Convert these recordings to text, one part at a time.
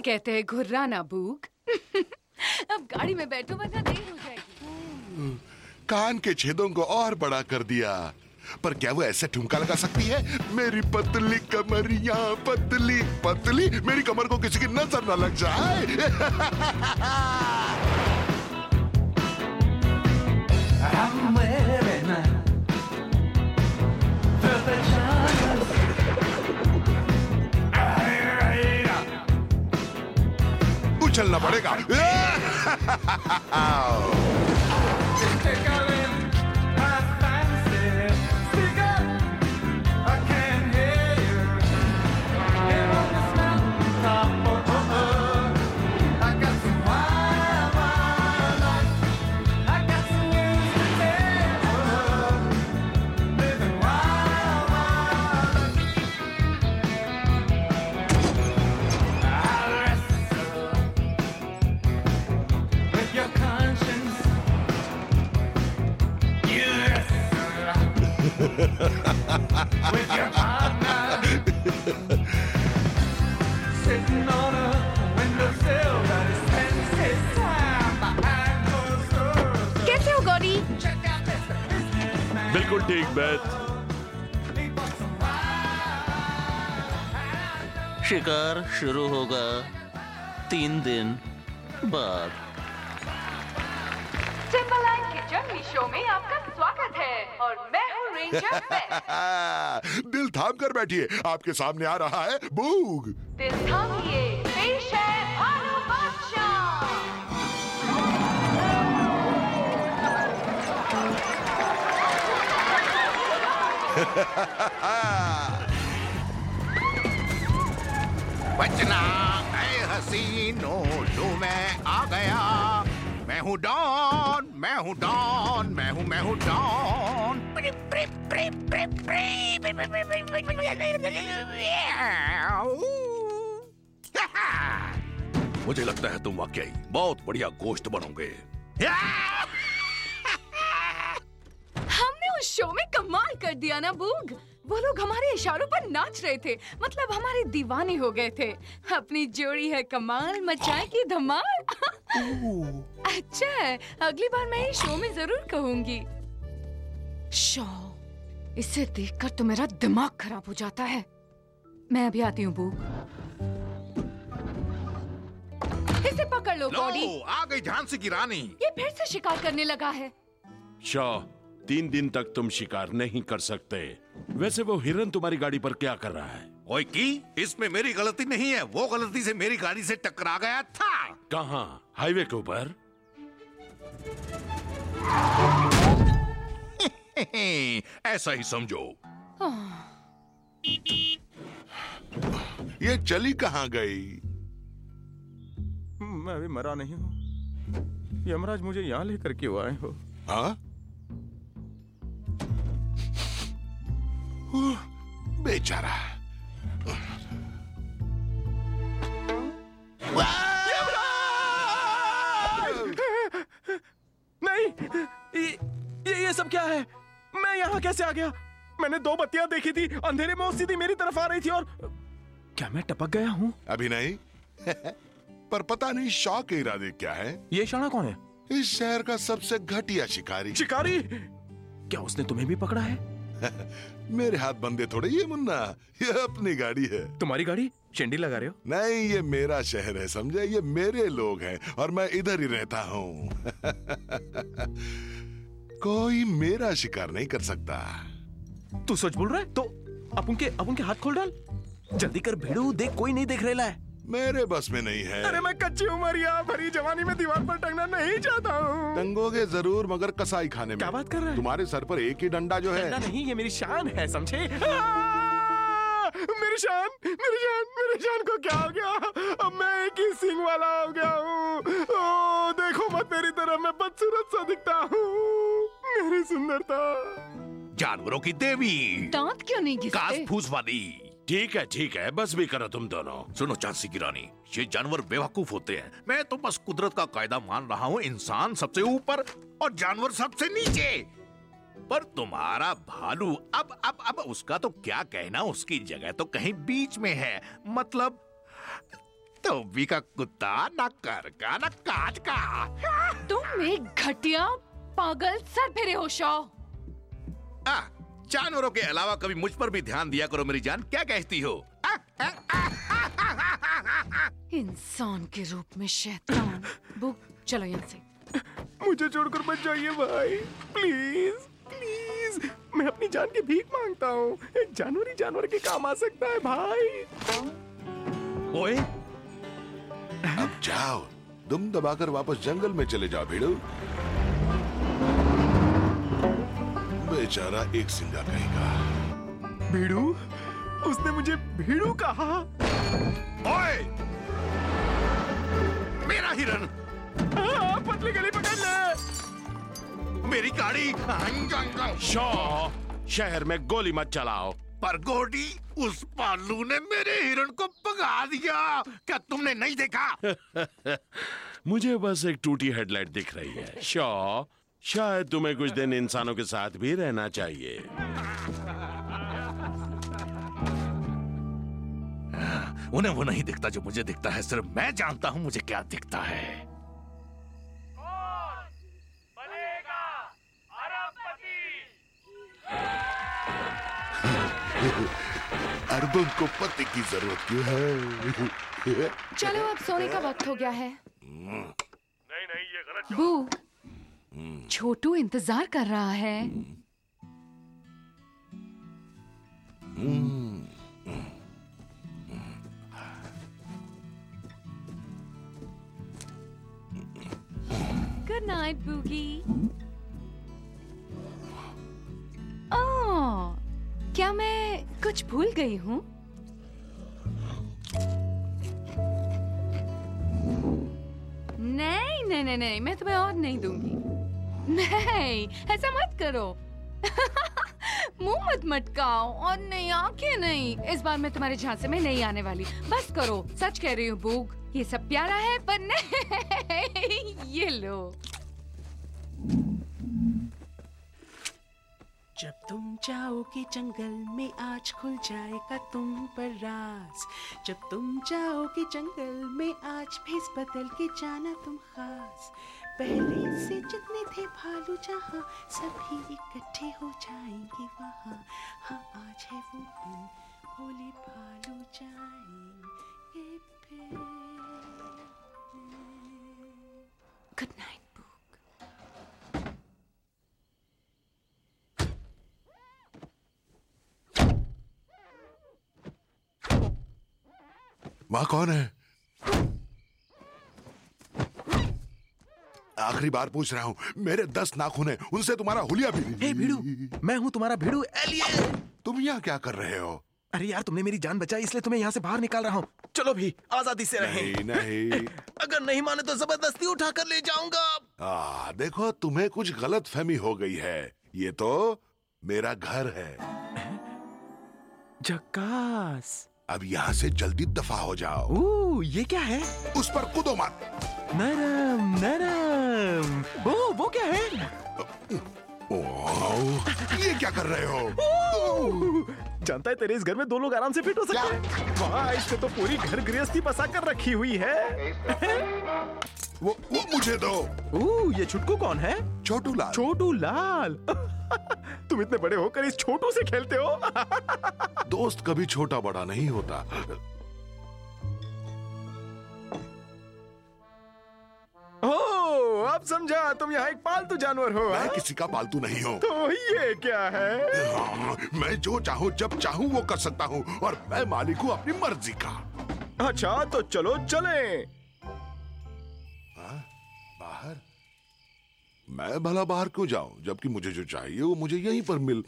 कहते हैं घुर्राना बूक। अब गाड़ी में बैठो वरना देर हो जाएगी। कान के छेदों को और बड़ा कर दिया, पर क्या वो ऐसे ठुमका लगा सकती है? मेरी पतली कमरिया पतली पतली, मेरी कमर को किसी की नजर न लग जाए। उछलना पड़ेगा। With your partner sitting on a windowsill that is spends his time behind closed doors. कैसे हो गौरी? बिल्कुल ठीक बेथ। शिकार शुरू होगा 3 दिन बाद। टिम्बरलाइन के जंगली शो में आपका स्वागत है और मैं हूँ रेंजर बेथ। दिल थाम कर बैठिए, आपके सामने आ रहा है बूग। दिल थामिए, पेश है भानु बादशाह। बचना ऐ हसीनों, लो मैं आ गया। मैं हूँ डॉन, मैं हूँ डॉन, मैं हूँ डॉन। मुझे लगता है तुम वाकई बहुत बढ़िया गोश्त बनोगे। हमने उस शो में कमाल कर दिया ना बूग। वो लोग हमारे इशारों पर नाच रहे थे, मतलब हमारे दीवाने हो गए थे। अपनी जोड़ी है कमाल, मचाएगी धमाल। अच्छा है, अगली बार मैं ये शो में जरूर कहूंगी। शो, इसे देखकर तो मेरा दिमाग खराब हो जाता है। मैं अभी आती हूँ बूग। इसे पकड़ लो गौरी। आ गई झांसी की रानी। ये फिर से शिकार करने लगा है। शॉ, 3 दिन तक तुम शिकार नहीं कर सकते। वैसे वो हिरन तुम्हारी गाड़ी पर क्या कर रहा है? ओए की, इसमें मेरी गलती नहीं है। वो गलती से मेरी गाड़ी से टकरा गया था। कहाँ? हाईवे के ऊपर? ऐसा ही समझो। ये चली कहाँ गई? मैं अभी मरा नहीं हूँ। यमराज मुझे यहाँ लेकर क्यों आए हो? हाँ? बेचारा। नहीं, ये सब क्या है? मैं यहाँ कैसे आ गया? मैंने 2 बत्तियां देखी थी, अंधेरे में वो सीधी मेरी तरफ आ रही थी। और क्या मैं टपक गया हूँ? अभी नहीं। पर पता नहीं शॉ के इरादे क्या है। ये शाना कौन है? इस शहर का सबसे घटिया शिकारी। शिकारी? क्या उसने तुम्हें भी पकड़ा है? मेरे हाथ बंदे थोड़े ये मुन्ना, ये अपनी गाड़ी है। तुम्हारी गाड़ी? चंडी लगा रहे हो? नहीं, ये मेरा शहर है, समझे? ये मेरे लोग हैं और मैं इधर ही रहता हूँ। कोई मेरा शिकार नहीं कर सकता। तू सच बोल रहा है? तो अपन के हाथ खोल डाल। जल्दी कर भिड़ू, देख कोई नहीं देख रहा है। मेरे बस में नहीं है। अरे मैं कच्ची उमरिया भरी जवानी में दीवार पर टंगना नहीं चाहता हूँ। टंगोगे जरूर, मगर कसाई खाने में। क्या बात कर रहा है? तुम्हारे सर पर एक ही डंडा जो है। डंडा नहीं, ये मेरी शान है, समझे? मेरी शान को क्या हो गया? अब मैं एक ही सिंग वाला हो गया हूँ। ओ, देखो मत मेरी तरफ, मैं बदसूरत सा दिखता हूँ। मेरी सुंदरता। जानवरों की देवी। दांत क्यों नहीं घिसते? घास फूस वाली। ठीक है, बस भी करो तुम दोनों। सुनो झांसी की रानी, ये जानवर बेवकूफ होते हैं। मैं तो बस कुदरत का कायदा मान रहा हूँ। इंसान सबसे ऊपर और जानवर सबसे नीचे। पर तुम्हारा भालू अब उसका तो क्या कहना, उसकी जगह तो कहीं बीच में है। मतलब धोबी का कुत्ता, न कर का न काज का। तुम एक घटिया पागल सर फिरे हो शॉ। जानवरों के अलावा कभी मुझ पर भी ध्यान दिया करो मेरी जान, क्या कहती हो? इंसान के रूप में शैतान। बुक, चलो यहाँ से। मुझे छोड़कर मत जाइए भाई, प्लीज प्लीज। मैं अपनी जान की भीख मांगता हूँ। एक जानवर ही जानवर के काम आ सकता है भाई। ओए, अब जाओ, दुम दबाकर वापस जंगल में चले जाओ भिड़ू। बेचारा एक सिंगा कहेगा। भीड़ू? उसने मुझे भीड़ू कहा। ओए, मेरा हिरन, पतली गली पकड़ ले। मेरी गाड़ी। शॉ, शहर में गोली मत चलाओ। पर गोडी, उस पालू ने मेरे हिरन को भगा दिया। क्या तुमने नहीं देखा? मुझे बस एक टूटी हेडलाइट दिख रही है। शॉ, शायद तुम्हें कुछ दिन इंसानों के साथ भी रहना चाहिए। उन्हें वो नहीं दिखता जो मुझे दिखता है, सिर्फ मैं जानता हूं मुझे क्या दिखता है। अरबों को पति की जरूरत क्यों है? चलो अब सोने का वक्त हो गया है। नहीं ये गलत। बू, छोटू इंतजार कर रहा है। Good night boogie. ओह, क्या मैं कुछ भूल गई हूँ? नहीं, मैं तुम्हें और नहीं दूंगी। नहीं, ऐसा मत करो। मुंह मत मटकाओ। और नहीं, आंखें नहीं। इस बार मैं तुम्हारे झांसे में नहीं आने वाली। बस करो, सच कह रही हूँ बूग। ये सब प्यारा है पर नहीं। ये लो। जब तुम जाओगे जंगल में आज खुल जाएगा तुम पर राज। जब तुम जाओगे जंगल में आज भेस बदल के जाना तुम खास। पहले से जितने थे भालू जहाँ सभी इकट्ठे हो जाएंगे वहाँ। हाँ आज है वो दिन होली भालू जाएंगे फिर। Good night. माँ कौन है? आखिरी बार पूछ रहा हूँ, मेरे 10 नाखून हैं, उनसे तुम्हारा हुलिया भी नहीं। हे भिड़ू, मैं हूँ तुम्हारा भिड़ू एलियन। तुम यहाँ क्या कर रहे हो? अरे यार, तुमने मेरी जान बचाई इसलिए तुम्हें यहाँ से बाहर निकाल रहा हूँ। चलो भी, आजादी से रहें। नहीं। अगर नहीं माने तो जबरदस्ती उठा कर ले जाऊंगा। देखो, तुम्हें कुछ गलत फहमी हो गई है। ये तो मेरा घर है। झक्कास। अब यहाँ से जल्दी दफा हो जाओ। ये क्या है? उस पर कूदो मत। नरम नरम। वो क्या है? ये क्या कर रहे हो? जानता है तेरे इस घर में 2 लोग आराम से फिट हो सकते हैं। वाह, इसने तो पूरी घर गृहस्थी बसा कर रखी हुई है। वो मुझे दो। ये छुटकू कौन है? छोटू लाल। छोटू लाल। तुम इतने बड़े होकर इस छोटू से खेलते हो? दोस्त कभी छोटा बड़ा नहीं होता। अब समझा, तुम यहाँ एक पालतू जानवर हो। मैं किसी का पालतू नहीं हूँ। तो ये क्या है? मैं जो चाहूँ जब चाहूँ वो कर सकता हूँ, और मैं मालिक हूँ अपनी मर्जी का। अच्छा तो चलो चलें। बाहर? मैं भला बाहर क्यों जाऊं, जबकि मुझे जो चाहिए वो मुझे यहीं पर मिल।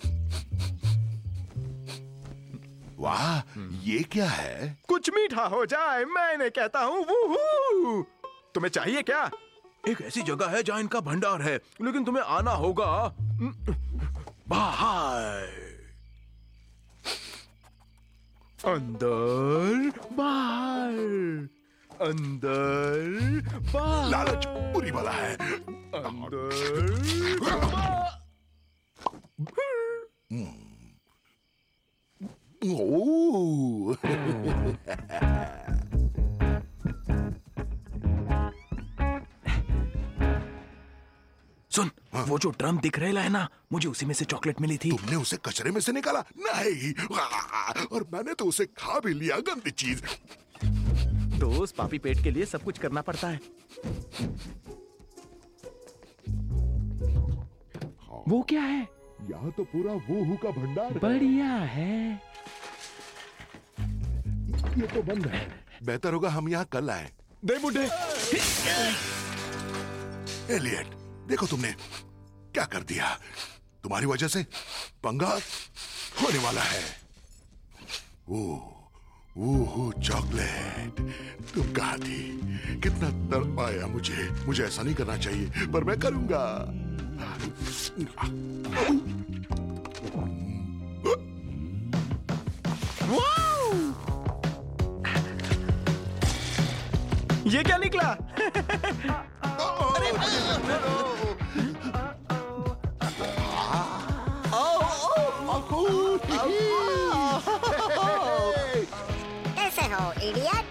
वाह, ये क्या है? कुछ मीठा हो जाए, मैंने कहता हूँ वूहू। तुम्हें चाहिए क्या? एक ऐसी जगह है जहाँ इनका भंडार है, लेकिन तुम्हें आना होगा बाहर। अंदर बाहर, अंदर बाहर। लालच बुरी बला है। अंदर वो जो ड्रम दिख रहा है ना, मुझे उसी में से चॉकलेट मिली थी। तुमने उसे कचरे में से निकाला? नहीं, और मैंने तो उसे खा भी लिया, गंदी चीज। दोस्त, पापी पेट के लिए सब कुछ करना पड़ता है। वो क्या है? यहाँ तो पूरा वूहू का भंडार बढ़िया है। ये तो बंद है। बेहतर होगा हम यहाँ कल आए। दे बुड्ढे। एलियट, देखो तुमने क्या कर दिया। तुम्हारी वजह से पंगा होने वाला है। ओह चॉकलेट, तुम कहाँ थी? कितना तड़प आया मुझे ऐसा नहीं करना चाहिए, पर मैं करूंगा। ये क्या निकला? कैसे हो इडियट?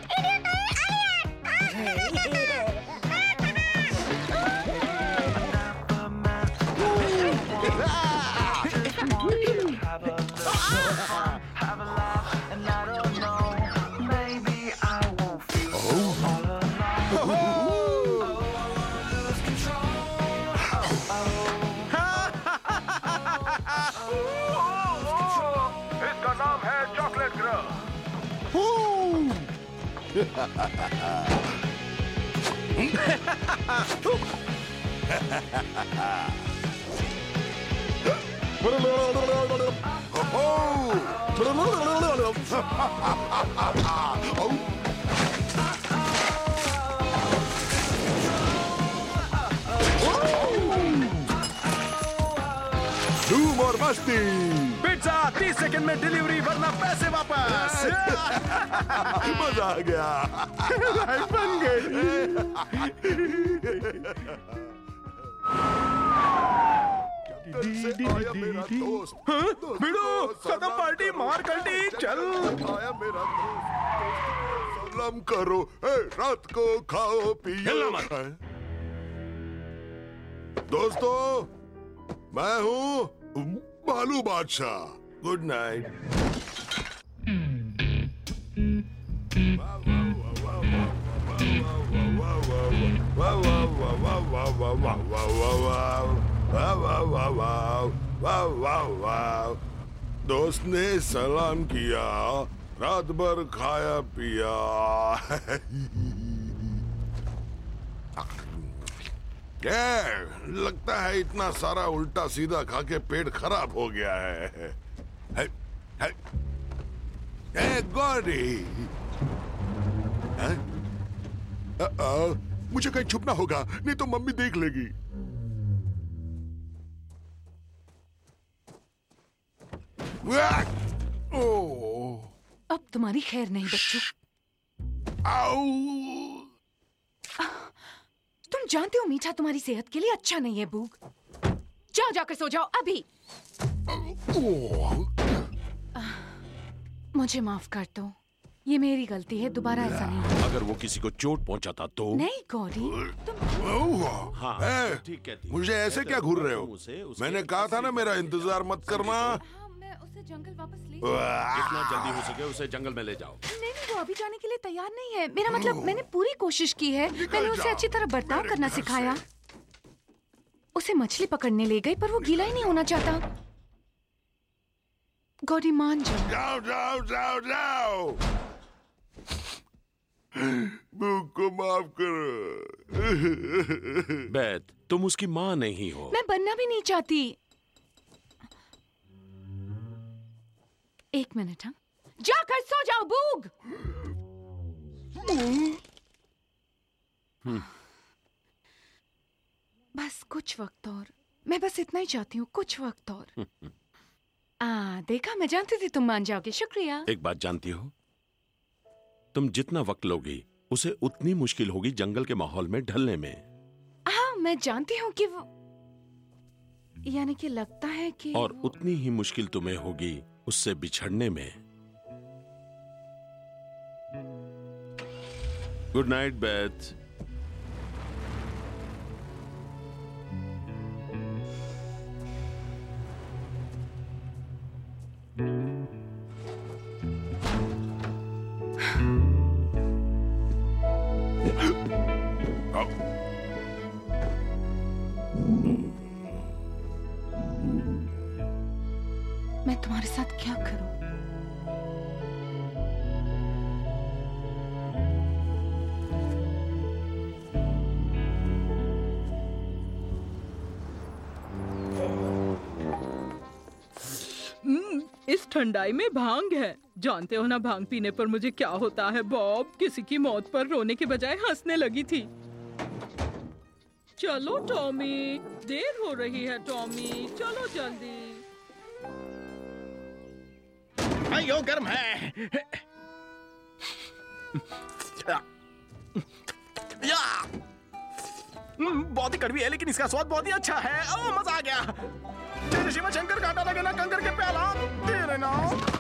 इसका नाम है चॉकलेट ग्रह। धूम और मस्ती। पिज्जा 30 सेकंड में डिलीवरी, वरना पैसे वापस। मजा आ गया। लाइफ बन गई। आया मेरा दोस्त। भिड़ो, खत्म पार्टी, मार कल्टी, चल। आया मेरा दोस्त। सलाम करो। रात को खाओ पियो। दोस्तों, मैं हूँ बालू बादशाह। Good night. दोस्त ने सलाम किया, रात भर खाया पिया। लगता है इतना सारा उल्टा सीधा खा के पेट खराब हो गया है। गॉडी, मुझे कहीं छुपना होगा, नहीं तो मम्मी देख लेगी। अब तुम्हारी खैर नहीं बच्चों। तुम जानते हो मीठा तुम्हारी सेहत के लिए अच्छा नहीं है बूग। जाओ, जाकर सो जाओ अभी। मुझे माफ कर दो, ये मेरी गलती है, दोबारा ऐसा नहीं होगा। अगर वो किसी को चोट पहुंचाता तो? नहीं गौरी, हाँ, ठीक है। मुझे ऐसे क्या घूर रहे हो? मैंने कहा था ना मेरा इंतजार मत करना। मैं उसे जंगल वापस ले जितना जल्दी हो सके उसे जंगल में ले जाओ। नहीं, वो अभी जाने के लिए तैयार नहीं है। मेरा मतलब, मैंने पूरी कोशिश की है। मैंने उसे अच्छी तरह बर्ताव करना सिखाया। उसे मछली पकड़ने ले गई, पर वो गीला ही नहीं होना चाहता। गौरी मान जाओ। जाओ। बुक को माफ करो। बैत, तुम उसकी माँ नहीं हो। मैं बनना भी नहीं चाहती। एक मिनट, हाँ, जाकर सो जाओ बूग। बस कुछ वक्त और, मैं बस इतना ही चाहती हूँ, कुछ वक्त और। देखा, मैं जानती थी तुम मान जाओगे। शुक्रिया। एक बात जानती हो, तुम जितना वक्त लोगी उसे उतनी मुश्किल होगी जंगल के माहौल में ढलने में। हाँ, मैं जानती हूँ कि वो, यानी कि लगता है कि और उतनी ही मुश्किल तुम्हें होगी उससे बिछड़ने में। गुड नाइट बैथ। साथ क्या करूं? इस ठंडाई में भांग है। जानते हो ना भांग पीने पर मुझे क्या होता है बॉब? किसी की मौत पर रोने के बजाय हंसने लगी थी। चलो टॉमी, देर हो रही है टॉमी, चलो जल्दी। यो गर्म है। बहुत ही कड़वी है लेकिन इसका स्वाद बहुत ही अच्छा है। ओह मजा आ गया। जय शिव शंकर, कांटा लगे ना कंकर के प्याला तेरे ना।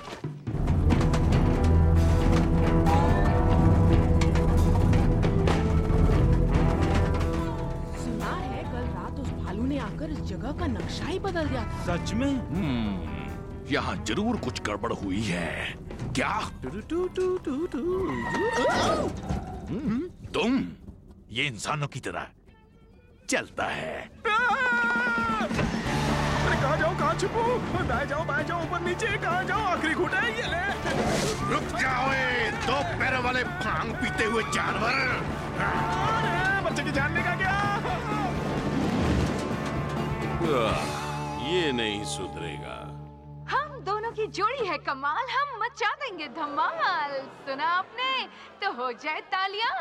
सुना है कल रात उस भालू ने आकर इस जगह का नक्शा ही बदल दिया। सच में? यहाँ जरूर कुछ गड़बड़ हुई है। क्या? तुम ये इंसानों की तरह चलता है। कहाँ जाओ, कहाँ छुपो? दाएं जाओ, बाएं जाओ, ऊपर नीचे, कहाँ जाओ? आखिरी घुटा है ये ले। रुक जाओ, दो पैरों वाले भांग पीते हुए जानवर। बच्चे की जान लेगा क्या? ये नहीं सुधरेगा। हम दोनों की जोड़ी है कमाल, हम मचा देंगे धमाल। सुना आपने? तो हो जाए तालियां।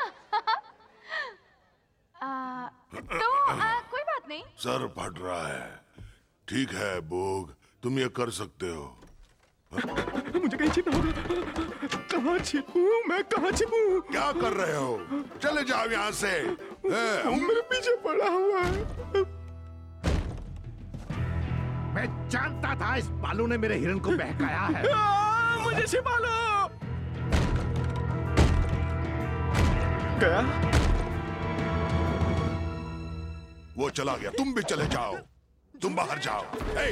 कोई बात नहीं। सर फट रहा है। ठीक है बोग, तुम ये कर सकते हो। मुझे कहीं छिपना होगा। कहाँ छिपूं? मैं कहाँ छिपूं? क्या कर रहे हो? चले जाओ यहाँ से। मेरे पीछे पड़ा हुआ है। मैं जानता था इस बालू ने मेरे हिरन को बहकाया है। मुझे छिपा लो। गया? वो चला गया, तुम भी चले जाओ। तुम बाहर जाओ।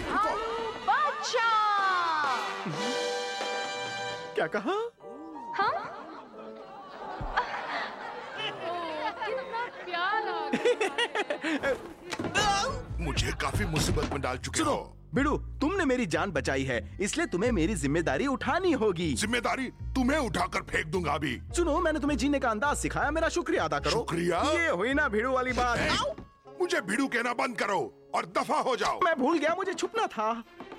क्या कहा? हाँ? कितना प्यार आ गया। मुझे काफी मुसीबत में डाल चुके हो। बिड़ू, तुमने मेरी जान बचाई है, इसलिए तुम्हें मेरी जिम्मेदारी उठानी होगी। जिम्मेदारी? तुम्हें उठाकर फेंक दूंगा अभी। सुनो, मैंने तुम्हें जीने का अंदाज सिखाया, मेरा शुक्रिया अदा करो। शुक्रिया? ये हुई ना भिड़ू वाली बात। मुझे भिड़ू कहना बंद करो और दफा हो जाओ। मैं भूल गया, मुझे छुपना था।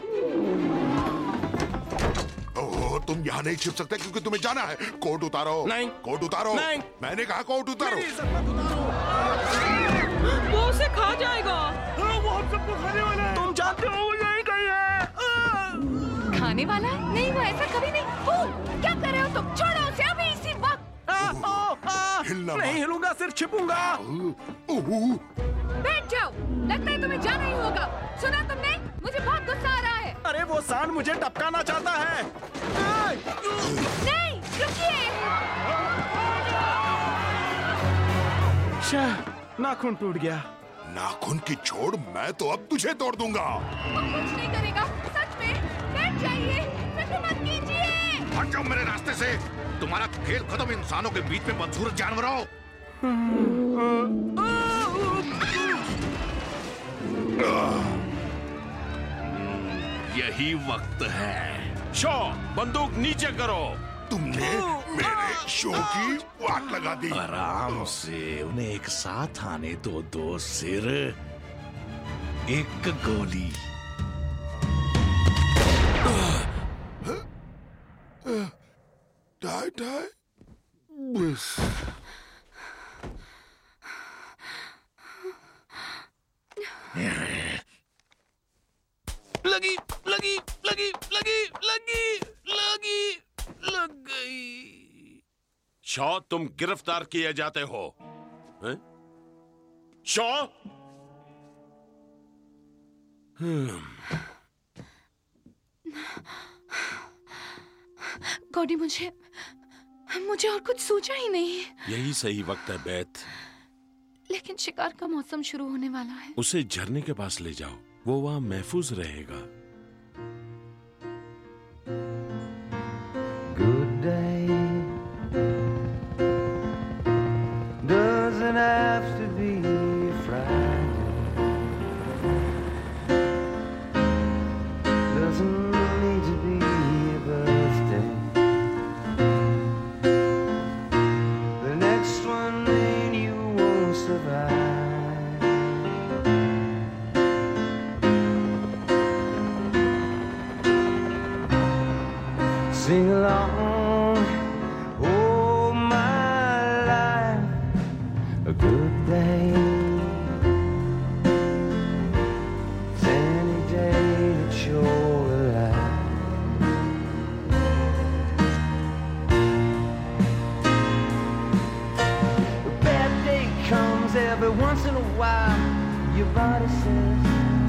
ओह, तुम यहाँ नहीं छिप सकते क्योंकि तुम्हें जाना है। कोट उतारो। नहीं। कोट उतारो। नहीं। मैंने कहा कोट उतारो। वो उसे खा जाएगा। वो हम सबको खाने वाला है। तुम जानते हो वो यही कहीं है। खाने वाला? नहीं, वो ऐसा कभी नहीं। क्या कर रहे हो तुम? छोड़ो उसे अभी इसी वक्त। हिलना नहीं हिलूंगा, सिर्फ छिपूंगा। बैठ जाओ, लगता है तुम्हें जाना ही होगा। सुना तुमने? मुझे बहुत गुस्सा आ रहा है। अरे वो सांड मुझे टपकाना चाहता है। नहीं, रुकिए। नाखून टूट गया। नाखून की छोड़, मैं तो अब तुझे तोड़ दूंगा। वो कुछ नहीं करेगा, सच में। बैठ जाइए, फिक्र मत कीजिए। हट जाओ मेरे रास्ते से। तुम्हारा खेल खत्म इंसानों के बीच में बदसूरत जानवरों। यही वक्त है। शो, बंदूक नीचे करो। तुमने मेरे शो की वाट लगा दी। आराम से, उन्हें एक साथ आने दो सिर, एक गोली। टाई टाई बस। लगी लगी लगी लगी लगी लगी लग गई। शॉ, तुम गिरफ्तार किए जाते हो। शॉ, गॉडी, मुझे और कुछ सोचा ही नहीं। यही सही वक्त है बेथ। लेकिन शिकार का मौसम शुरू होने वाला है। उसे झरने के पास ले जाओ, वो वहां महफूज रहेगा। Good day doesn't have to be Friday, doesn't need to be sing along. Oh, my life, a good day. It's any day that you're alive. A bad day comes every once in a while. Your body says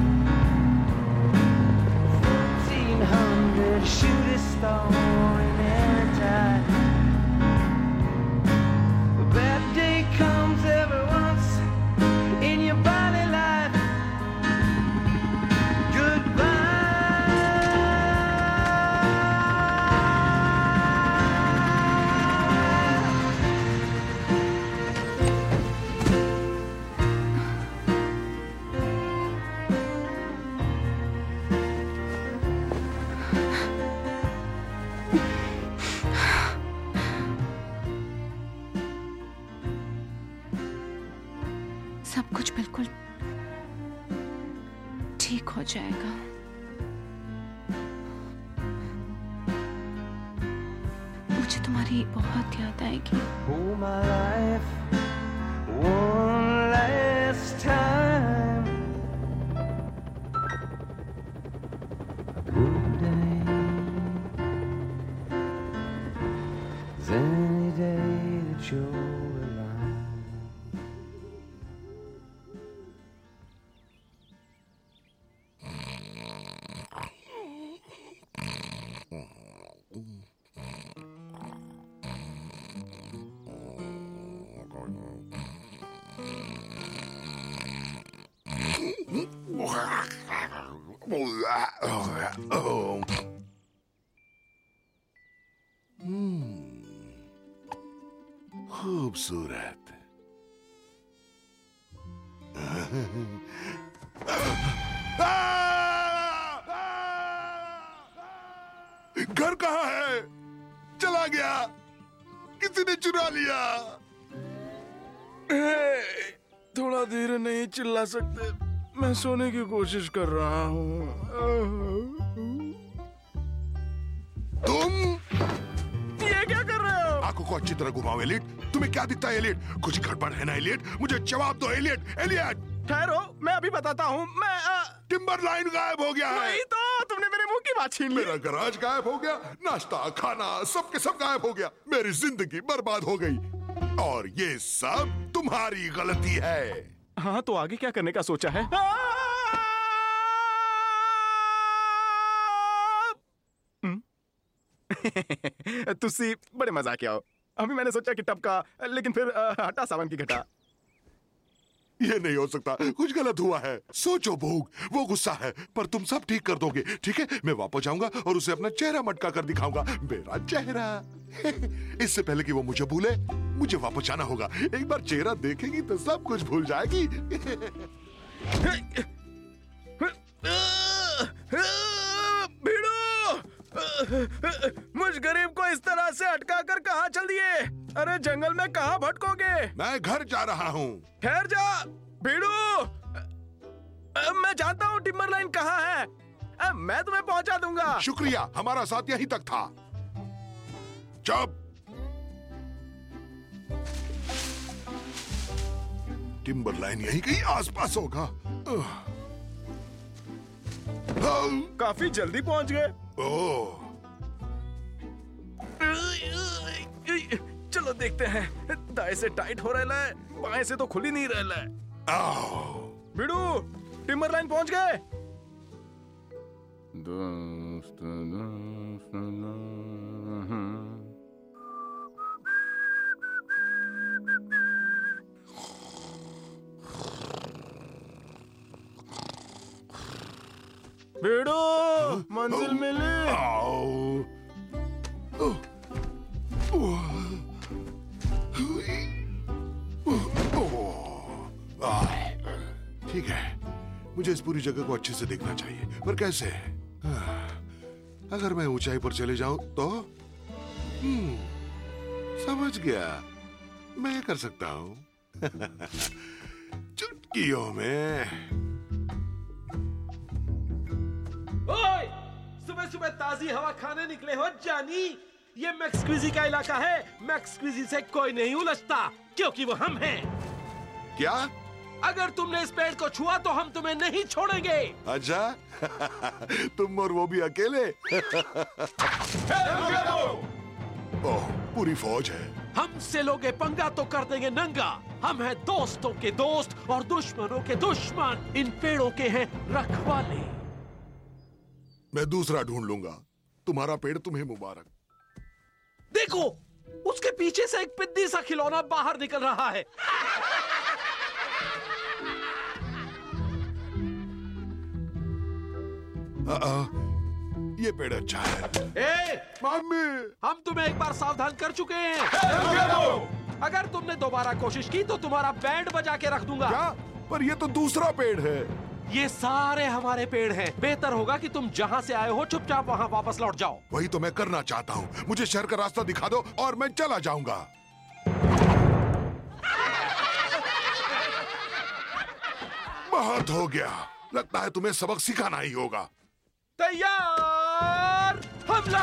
1,400 shooting star in any time. A bad day comes every once in your body life. सब कुछ बिल्कुल ठीक हो जाएगा। मुझे तुम्हारी बहुत याद आएगी। Oh, my life, one last time. A good day is any day that you're alive. खूबसूरत। घर कहाँ है? चला गया, किसी ने चुरा लिया। थोड़ा धीरे नहीं चिल्ला सकते? मैं सोने की कोशिश कर रहा हूँ। तुम ये क्या कर रहे हो? आंखों को अच्छी तरह घुमाओ एलियट। तुम्हें क्या दिखता है एलियट? कुछ गड़बड़ है ना एलियट? मुझे जवाब दो एलियट। एलियट ठहरो, मैं अभी बताता हूँ। मैं टिम्बरलाइन गायब हो गया है। वही तो, तुमने मेरे मुंह की बात छीन ली। मेरा गराज गायब हो गया, नाश्ता खाना सब के सब गायब हो गया। मेरी जिंदगी बर्बाद हो गई और ये सब तुम्हारी गलती है। हाँ, तो आगे क्या करने का सोचा है? तुसी बड़े मजाकिया हो। अभी मैंने सोचा कि टपका, लेकिन फिर हटा सावन की घटा। ये नहीं हो सकता, कुछ गलत हुआ है। सोचो भूख, वो गुस्सा है, पर तुम सब ठीक कर दोगे, ठीक है? मैं वापस जाऊंगा और उसे अपना चेहरा मटका कर दिखाऊंगा। मेरा चेहरा। इससे पहले कि वो मुझे भूले, मुझे वापस जाना होगा। एक बार चेहरा देखेगी तो सब कुछ भूल जाएगी। मुझ गरीब को इस तरह से अटका कर कहाँ चल दिए? अरे जंगल में कहाँ भटकोगे? मैं घर जा रहा हूँ। ठहर जा भीड़ू, मैं जानता हूँ टिम्बरलाइन कहाँ है। मैं तुम्हें पहुँचा दूंगा। शुक्रिया, हमारा साथ यहीं तक था। चुप। टिम्बरलाइन यहीं कहीं आसपास होगा। काफी जल्दी पहुँच गए। चलो देखते हैं। दाएं से टाइट हो रहा है, बाएं से तो खुल ही नहीं रहा है। बिड़ू, टिम्बरलाइन पहुंच गए। बिड़ू, मंजिल मिली। ठीक है, मुझे इस पूरी जगह को अच्छे से देखना चाहिए, पर कैसे? अगर मैं ऊंचाई पर चले जाऊं तो? समझ गया, मैं कर सकता हूं। चुटकियों में। ओए, सुबह सुबह ताजी हवा खाने निकले हो जानी? ये मैक्स क्विजी का इलाका है। मैक्स क्विजी से कोई नहीं उलझता क्योंकि वो हम हैं। क्या? अगर तुमने इस पेड़ को छुआ तो हम तुम्हें नहीं छोड़ेंगे। अच्छा तुम और वो भी अकेले? ओह, पूरी फौज है। हमसे लोगे पंगा तो कर देंगे नंगा। हम हैं दोस्तों के दोस्त और दुश्मनों के दुश्मन। इन पेड़ों के हैं रखवाले। मैं दूसरा ढूंढ लूंगा। तुम्हारा पेड़ तुम्हें मुबारक। देखो, उसके पीछे से एक पिद्दी सा खिलौना बाहर निकल रहा है। ये पेड़ अच्छा है। मम्मी, हम तुम्हें एक बार सावधान कर चुके हैं। अगर तुमने दोबारा कोशिश की तो तुम्हारा बैंड बजा के रख दूंगा। क्या? पर ये तो दूसरा पेड़ है। ये सारे हमारे पेड़ हैं। बेहतर होगा कि तुम जहाँ से आए हो चुपचाप वहाँ वापस लौट जाओ। वही तो मैं करना चाहता हूँ। मुझे शहर का रास्ता दिखा दो और मैं चला जाऊंगा। बहुत हो गया। लगता है तुम्हें सबक सिखाना ही होगा। तैयार, हमला!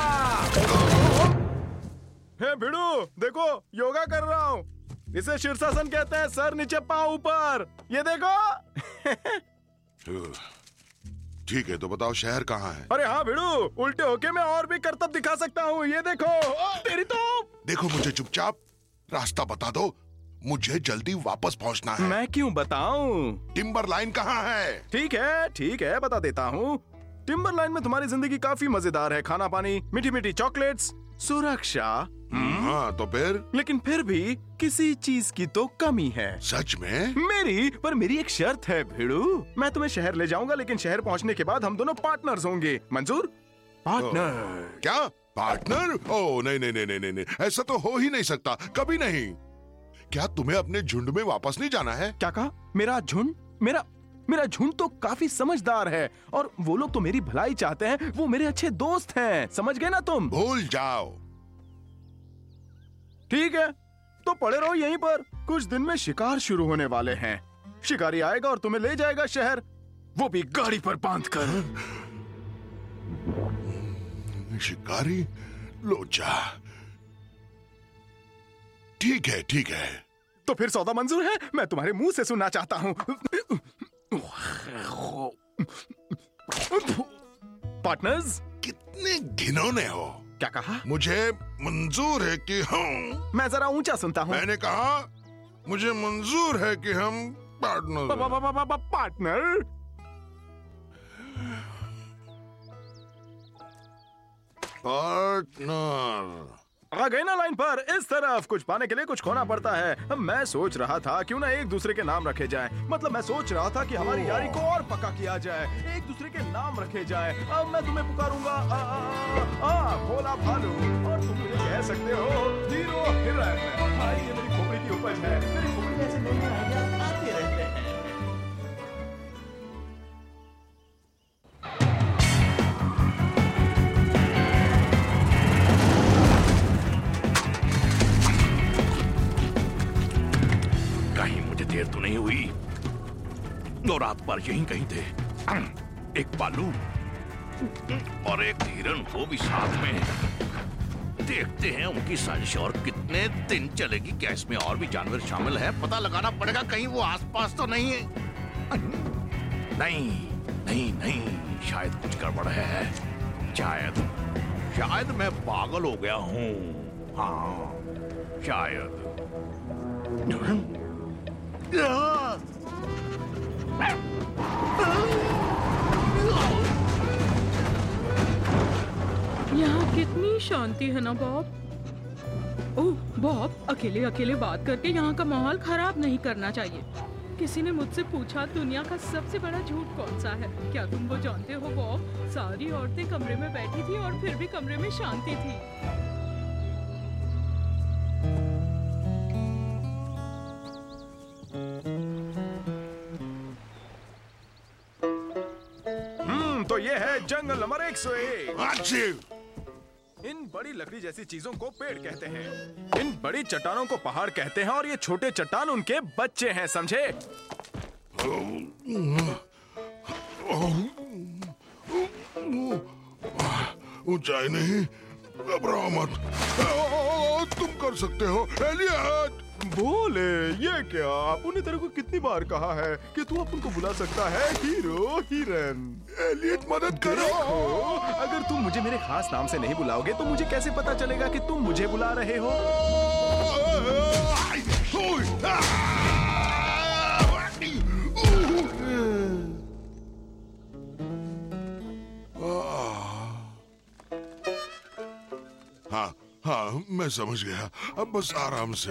हे भिड़ू, देखो योगा कर रहा हूँ। इसे शीर्षासन कहते हैं, सर नीचे पांव ऊपर। ये देखो। ठीक है, तो बताओ शहर कहाँ है? अरे हाँ भिड़ू, उल्टे होके मैं और भी करतब दिखा सकता हूँ। ये देखो। तेरी तो देखो, मुझे चुपचाप रास्ता बता दो। मुझे जल्दी वापस पहुँचना है। मैं क्यों बताऊं? टिम्बर लाइन कहाँ है? ठीक है, बता देता हूँ। टिम्बर लाइन में तुम्हारी जिंदगी काफी मजेदार है। खाना पानी, मीठी मीठी चॉकलेट्स, सुरक्षा। हाँ, तो फिर? लेकिन फिर भी किसी चीज की तो कमी है। सच में? मेरी एक शर्त है भिड़ू। मैं तुम्हें शहर ले जाऊंगा, लेकिन शहर पहुंचने के बाद हम दोनों पार्टनर्स होंगे। मंजूर? पार्टनर। क्या? पार्टनर? ओह नहीं, ऐसा तो हो ही नहीं सकता, कभी नहीं। क्या तुम्हें अपने झुंड में वापस नहीं जाना है? क्या कहा? मेरा झुंड? मेरा झुंड तो काफी समझदार है और वो लोग तो मेरी भलाई चाहते हैं। वो मेरे अच्छे दोस्त हैं, समझ गए ना तुम? भूल जाओ। ठीक है, तो पड़े रहो यहीं पर। कुछ दिन में शिकार शुरू होने वाले हैं। शिकारी आएगा और तुम्हें ले जाएगा शहर, वो भी गाड़ी पर बांधकर। शिकारी लोचा। ठीक है। तो फिर सौदा मंजूर है। मैं तुम्हारे मुंह से सुनना चाहता हूँ। पार्टनर्स, कितने घिनौने हो। क्या कहा? मुझे मंजूर है कि हम। मैं जरा ऊंचा सुनता हूँ। मैंने कहा मुझे मंजूर है कि हम पार्टनर। पार्टनर? आ गए ना लाइन पर। इस तरफ कुछ पाने के लिए कुछ खोना पड़ता है। मैं सोच रहा था क्यों ना एक दूसरे के नाम रखे जाए। मतलब मैं सोच रहा था कि हमारी यारी को और पक्का किया जाए, एक दूसरे के नाम रखे जाए। अब मैं तुम्हें पुकारूंगा भोला भालू, और तुम मुझे कह सकते हो हीरो हिरन। भाई, ये मेरी खोपड़ी की उपज है। मेरी खोपड़ी में ऐसे नए आइडिया आते रहते हैं। देर तो नहीं हुई। और रात भर यहीं कहीं थे। एक भालू और एक हिरन, वो भी साथ में। देखते हैं उनकी साजिश और कितने दिन चलेगी। क्या इसमें और भी जानवर शामिल है? पता लगाना पड़ेगा, कहीं वो आसपास तो नहीं है। नहीं, शायद कुछ गड़बड़ है। शायद मैं पागल हो गया हूँ। हाँ, शायद। यहाँ कितनी शांति है ना बॉब। ओह बॉब, अकेले अकेले बात करके यहाँ का माहौल खराब नहीं करना चाहिए। किसी ने मुझसे पूछा दुनिया का सबसे बड़ा झूठ कौन सा है। क्या तुम वो जानते हो बॉब? सारी औरतें कमरे में बैठी थी और फिर भी कमरे में शांति थी। तो ये है जंगल नंबर 101। इन बड़ी लकड़ी जैसी चीजों को पेड़ कहते हैं। इन बड़ी चट्टानों को पहाड़ कहते हैं और ये छोटे चट्टान उनके बच्चे हैं, समझे? ऊंचाई नहीं, घबराओ मत। तुम कर सकते हो एलियट। बोले ये क्या? अपुन ने तेरे को कितनी बार कहा है कि तू अपुन को बुला सकता है हीरो हीरन। एलियट मदद करो। अगर तुम मुझे मेरे खास नाम से नहीं बुलाओगे तो मुझे कैसे पता चलेगा कि तुम मुझे बुला रहे हो? हाँ हाँ, मैं समझ गया। अब बस आराम से।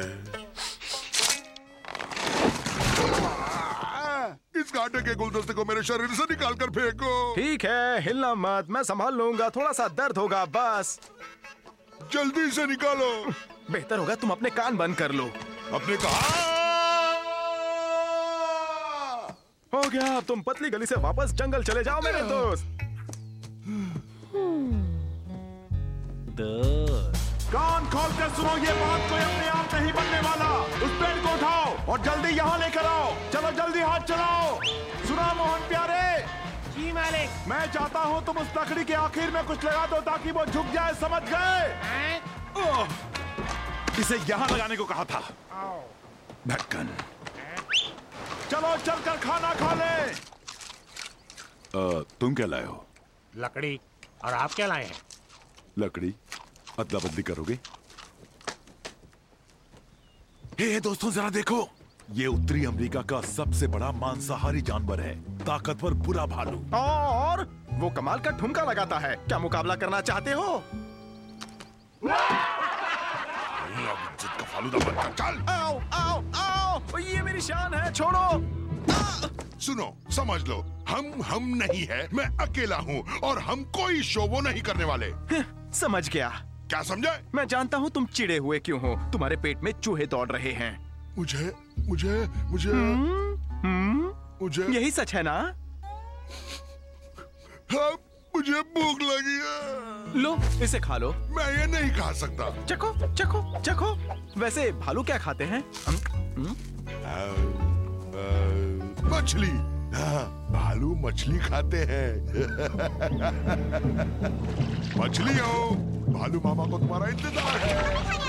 इस कांटे के गुलदस्ते को मेरे शरीर से निकाल कर फेंको। ठीक है, हिलना मत, मैं संभाल लूंगा। थोड़ा सा दर्द होगा बस। जल्दी से निकालो। बेहतर होगा तुम अपने कान बंद कर लो। अपने कान। हो गया, अब तुम पतली गली से वापस जंगल चले जाओ मेरे दोस्त। कान खोल कर सुनो, ये बात कोई अपने आप नहीं बनने वाला। उस पेड़ को उठाओ और जल्दी यहाँ लेकर आओ। चलो जल्दी हाथ चलाओ। सुना मोहन प्यारे? जी मालिक। मैं चाहता हूँ तुम उस लकड़ी के आखिर में कुछ लगा दो ताकि वो झुक जाए, समझ गए? इसे यहाँ लगाने को कहा था। ढक्कन। चलो चलकर खाना खा ले। तुम क्या लाए हो? लकड़ी। और आप क्या लाए हैं? लकड़ी। अदला बदली करोगे? हे दोस्तों, जरा देखो, ये उत्तरी अमेरिका का सबसे बड़ा मांसाहारी जानवर है, ताकतवर बुरा भालू। और वो कमाल का ठुमका लगाता है। क्या मुकाबला करना चाहते हो? जिद का फालूदा बनकर चल। आओ आओ आओ, ये मेरी शान है, छोड़ो। सुनो, समझ लो, हम नहीं है, मैं अकेला हूँ और हम कोई शो वो नहीं करने वाले। समझ गया। क्या समझे? मैं जानता हूँ तुम चिढ़े हुए क्यों हो। तुम्हारे पेट में चूहे दौड़ रहे हैं। मुझे मुझे मुझे मुझे यही सच है ना? हाँ, मुझे भूख लगी है। लो, इसे खा लो। मैं ये नहीं खा सकता। चखो चखो चखो। वैसे भालू क्या खाते हैं? मछली। हाँ, भालू मछली खाते हैं। मछली हो, भालू मामा को तुम्हारा इंतजार है।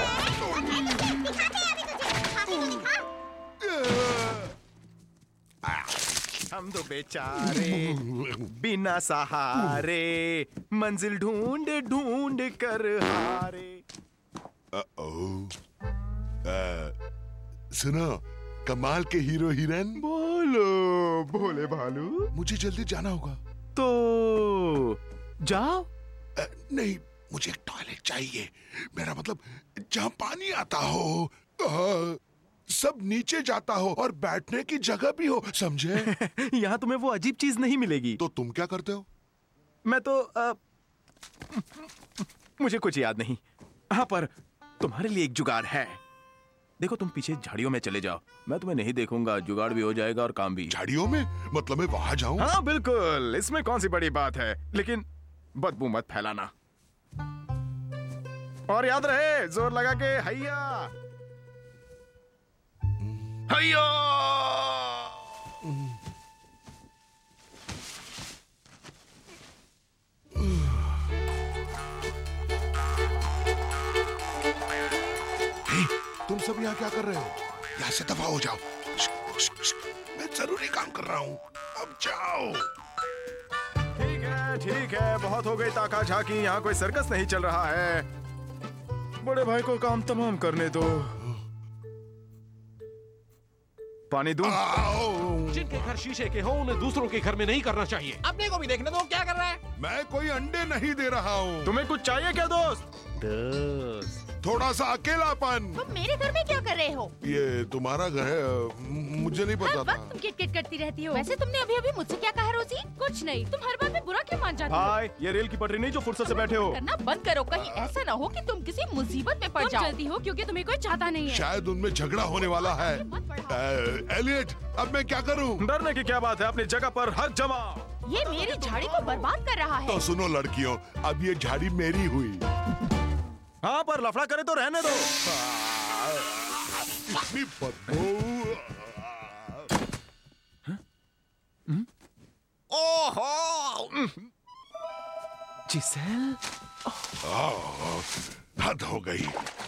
हम तो बेचारे बिना सहारे मंजिल ढूंढ ढूंढ कर हारे। सुनो, कमाल के हीरो हीरोइन। बोलो भोले भालू। मुझे जल्दी जाना होगा। तो जाओ। नहीं, मुझे एक टॉयलेट चाहिए। मेरा मतलब जहाँ पानी आता हो, सब नीचे जाता हो और बैठने की जगह भी हो, समझे? यहाँ तुम्हें वो अजीब चीज नहीं मिलेगी। तो तुम क्या करते हो? मैं तो मुझे कुछ याद नहीं। हाँ, पर तुम्हारे लिए एक जुगाड़ है। देखो, तुम पीछे झाड़ियों में चले जाओ। मैं तुम्हें नहीं देखूंगा, जुगाड़ भी हो जाएगा और काम भी। झाड़ियों में? मतलब मैं वहां जाऊं? हाँ बिल्कुल, इसमें कौन सी बड़ी बात है। लेकिन बदबू मत फैलाना। और याद रहे, जोर लगा के हैया हैया। तुम सब यहाँ क्या कर रहे हो? यहाँ से दफा हो जाओ। मैं जरूरी काम कर रहा हूँ, अब जाओ। ठीक है, बहुत हो गई ताका झाकी। यहाँ कोई सर्कस नहीं चल रहा है। बड़े भाई को काम तमाम करने दो। पानी दूं? जिनके घर शीशे के हो उन्हें दूसरों के घर में नहीं करना चाहिए। अपने को भी देखने दो क्या कर रहा है। मैं कोई अंडे नहीं दे रहा हूँ। तुम्हें कुछ चाहिए क्या दोस्त? थोड़ा सा अकेलापन। तुम मेरे घर में क्या कर रहे हो? ये तुम्हारा घर है, मुझे नहीं पता था। तुम किट-किट करती रहती हो। वैसे तुमने अभी-अभी मुझसे क्या कहा रोजी? कुछ नहीं, तुम हर बात में बुरा क्यों मान जाती हो? भाई, ये रेल की पटरी नहीं जो फुर्सत से बैठे हो। करना बंद करो, कहीं ऐसा ना हो कि तुम किसी मुसीबत में पड़ जाओ। जल्दी हो क्योंकि तुम्हें कोई चाहता नहीं है। शायद उनमें झगड़ा होने वाला है। एलियट, अब मैं क्या करूँ? डरने की क्या बात है, अपनी जगह पर हक जमा। ये मेरी झाड़ी को बर्बाद कर रहा है। तो सुनो लड़कियों, अब ये झाड़ी मेरी हुई। हाँ, पर लफड़ा करे तो रहने दो। इतनी बदबू। ओहो! जिसेल, हद हो गई।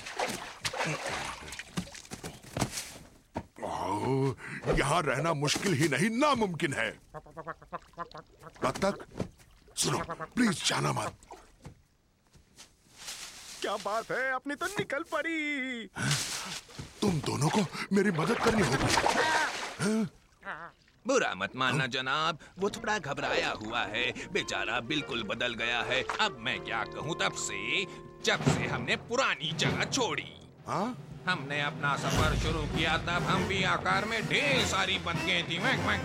यहाँ रहना मुश्किल ही नहीं नामुमकिन है। बत्तख सुनो, प्लीज जाना मत। क्या बात है, अपनी तो निकल पड़ी। तुम दोनों को मेरी मदद करनी होगी। बुरा मत मानना जनाब, वो थोड़ा घबराया हुआ है, बेचारा बिल्कुल बदल गया है। अब मैं क्या कहूँ, जब से हमने पुरानी जगह छोड़ी। हाँ? हमने अपना सफर शुरू किया तब हम भी आकार में ढेर सारी बंदकें थी।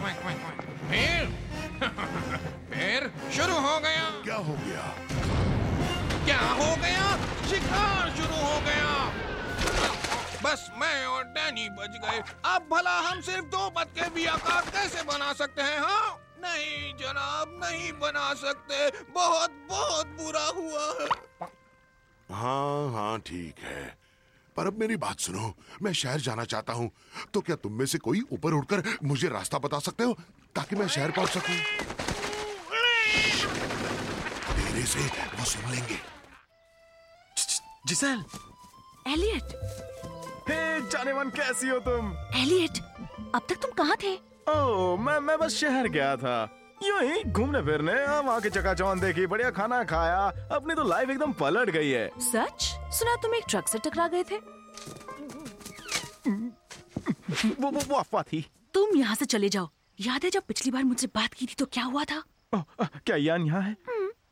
फिर शुरू हो गया। क्या हो गया? क्या हो गया? शिकार शुरू हो गया। बस मैं और डैनी बच गए। अब भला हम सिर्फ 2 बतखे भी आकार कैसे बना सकते हैं? हाँ नहीं जनाब, नहीं बना सकते। बहुत बहुत बुरा हुआ है। हाँ हाँ ठीक है, पर अब मेरी बात सुनो। मैं शहर जाना चाहता हूँ, तो क्या तुम में से कोई ऊपर उड़कर मुझे रास्ता बता सकते हो ताकि मैं शहर पहुँच सकूँ? धीरे से वो सुन लेंगे। जिसेल। एलियट। हे जानेमन, कैसी हो तुम? एलियट, अब तक तुम कहाँ थे? ओह, मैं बस शहर गया था, यूं ही घूमने फिरने। वहाँ की चकाचौंध देखी, बढ़िया खाना खाया। अपनी तो लाइफ एकदम पलट गई है। सच? सुना तुम एक ट्रक से टकरा गए थे। वो अफवाह थी। तुम यहाँ से चले जाओ। याद है जब पिछली बार मुझसे बात की थी तो क्या हुआ था? क्या यान यहाँ है?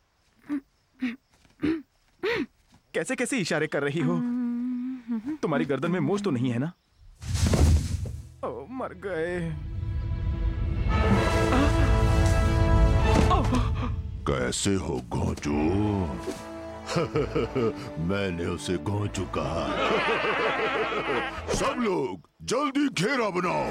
कैसे कैसे इशारे कर रही हो? तुम्हारी गर्दन में मोच तो नहीं है ना? ओह, मर गए। कैसे हो गोंचू? मैंने उसे गोंचू कहा। सब लोग जल्दी घेरा बनाओ।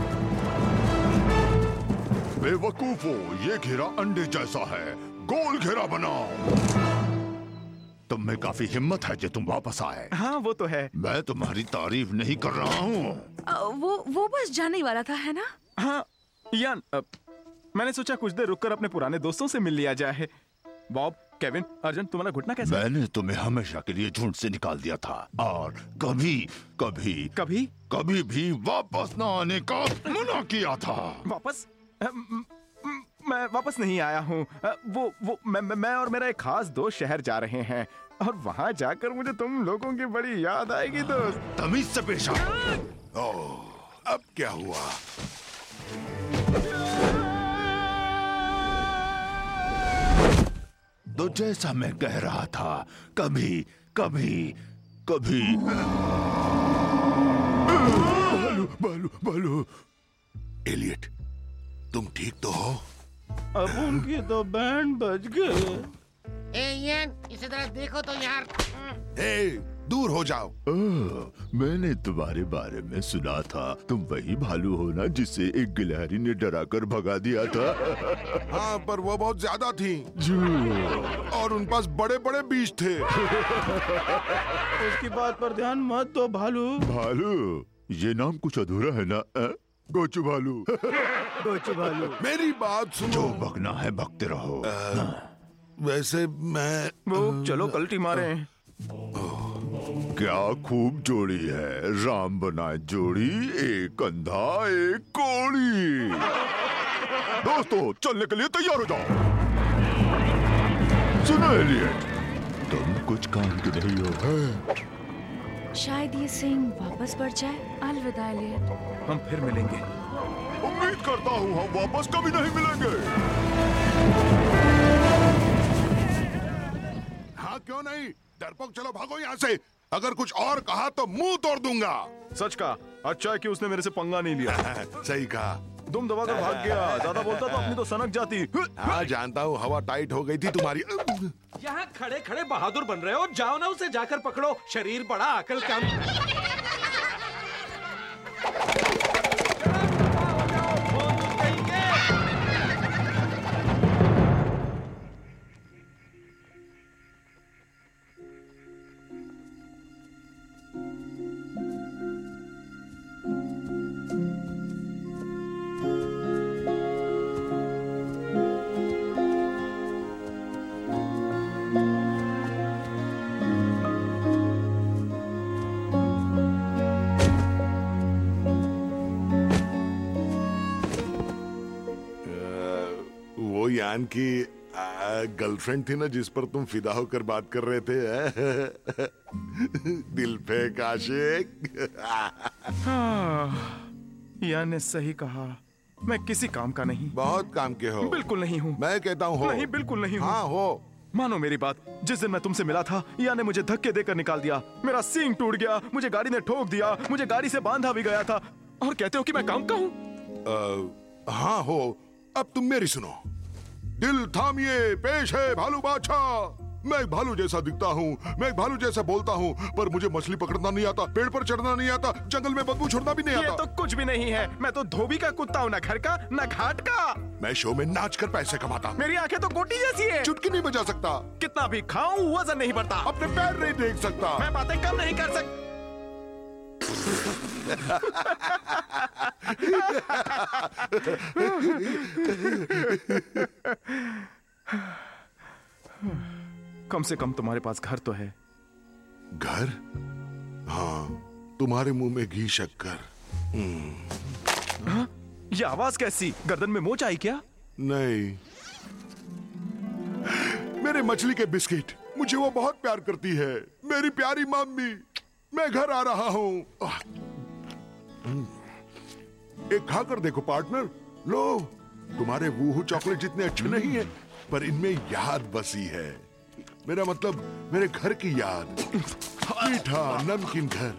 बेवकूफो, ये घेरा अंडे जैसा है। गोल घेरा बनाओ। तुम में काफी हिम्मत है जो तुम वापस आए। हाँ वो तो है। मैं तुम्हारी तारीफ नहीं कर रहा हूँ। वो बस जाने ही वाला था, है ना? हाँ यान, मैंने सोचा कुछ देर रुककर अपने पुराने दोस्तों से मिल लिया जाए। बॉब, केविन, अर्जुन, तुम्हारा घुटना कैसा? मैंने तुम्हें हमेशा के लिए झुंड से निकाल दिया था और कभी भी वापस न आने का मना किया था। वापस? मैं वापस नहीं आया हूँ। मैं और मेरा एक खास दोस्त शहर जा रहे हैं और वहाँ जाकर मुझे तुम लोगों की बड़ी याद आएगी दोस्त। तमीज से पेश आओ। ओह, अब क्या हुआ? तो जैसा मैं कह रहा था, कभी बालू। एलियट, तुम ठीक तो हो? अब उनकी तो बैंड बज गए। इयान, इसे जरा देखो तो यार। दूर हो जाओ। मैंने तुम्हारे बारे में सुना था। तुम वही भालू हो ना जिसे एक गिलहरी ने डराकर भगा दिया था? हाँ, पर वो बहुत ज्यादा थी और उन पास बड़े बड़े बीज थे। उसकी बात पर ध्यान मत दो भालू। भालू, ये नाम कुछ अधूरा है ना? गोचू भालू। गोचू भालू। मेरी बात सुनो। जो बकना है बकते रहो। वैसे मैं वो चलो कल्टी मारे। क्या खूब जोड़ी है। राम बनाए जोड़ी, एक अंधा एक कोड़ी। दोस्तों, चलने के लिए तैयार हो जाओ। सुनो एलियट, तुम कुछ काम के नहीं हो। शायद ये सिंह वापस बढ़ जाए। अलविदा एलियट। हम फिर मिलेंगे। उम्मीद करता हूँ हम वापस कभी नहीं मिलेंगे। हाँ क्यों नहीं? डरपोक, चलो भागो यहाँ से। अगर कुछ और कहा तो मुंह तोड़ दूंगा। सच कहा। अच्छा है कि उसने मेरे से पंगा नहीं लिया। सही कहा। दुम दबाकर भाग गया। ज्यादा बोलता तो अपनी तो सनक जाती। हाँ जानता हूँ, हवा टाइट हो गई थी तुम्हारी। यहाँ खड़े खड़े बहादुर बन रहे हो। जाओ ना उसे जाकर पकड़ो। शरीर बड़ा, अकल कम। यान की गर्लफ्रेंड थी ना जिस पर तुम फिदा होकर बात कर रहे थे। दिल पे आशिक। यान ने सही कहा, मैं किसी काम का नहीं। बहुत काम के हो। बिल्कुल नहीं हूँ। मैं कहता हूँ हो। नहीं, बिल्कुल नहीं हूँ। हाँ हो। मानो मेरी बात, जिस दिन मैं तुमसे मिला था यान ने मुझे धक्के देकर निकाल दिया। मेरा सींग टूट गया, मुझे गाड़ी ने ठोक दिया, मुझे गाड़ी से बांधा भी गया था, और कहते हो कि मैं काम का हूँ। हाँ हो। अब तुम मेरी सुनो। दिल थामिए, पेश है भालू बादशाह। मैं एक भालू जैसा दिखता हूँ, मैं एक भालू जैसा बोलता हूँ, पर मुझे मछली पकड़ना नहीं आता, पेड़ पर चढ़ना नहीं आता, जंगल में बदबू छोड़ना भी नहीं आता। ये तो कुछ भी नहीं है। मैं तो धोबी का कुत्ता हूँ, ना घर का ना घाट का। मैं शो में नाच कर पैसे कमाता। मेरी आंखें तो गोटी जैसी है। चुटकी नहीं बजा सकता। कितना भी खाऊं वजन नहीं बढ़ता। अपने पैर नहीं देख सकता। मैं बातें कम नहीं कर सकता। कम से कम तुम्हारे पास घर तो है। घर? हाँ, तुम्हारे मुंह में घी शक्कर। हाँ? ये आवाज कैसी? गर्दन में मोच आई क्या? नहीं, मेरे मछली के बिस्किट। मुझे वो बहुत प्यार करती है, मेरी प्यारी मम्मी। मैं घर आ रहा हूँ। एक खाकर देखो पार्टनर। लो, तुम्हारे वूहू चॉकलेट जितने अच्छे नहीं है, पर इनमें याद बसी है। मेरा मतलब मेरे घर की याद। मीठा नमकीन घर।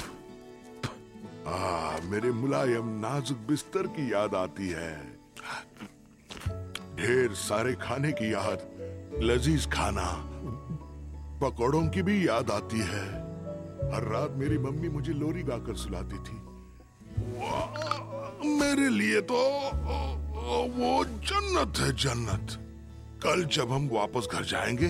मेरे मुलायम नाजुक बिस्तर की याद आती है। ढेर सारे खाने की याद, लजीज खाना, पकौड़ों की भी याद आती है। हर रात मेरी मम्मी मुझे लोरी गाकर सुलाती थी। मेरे लिए तो वो जन्नत है, जन्नत। कल जब हम वापस घर जाएंगे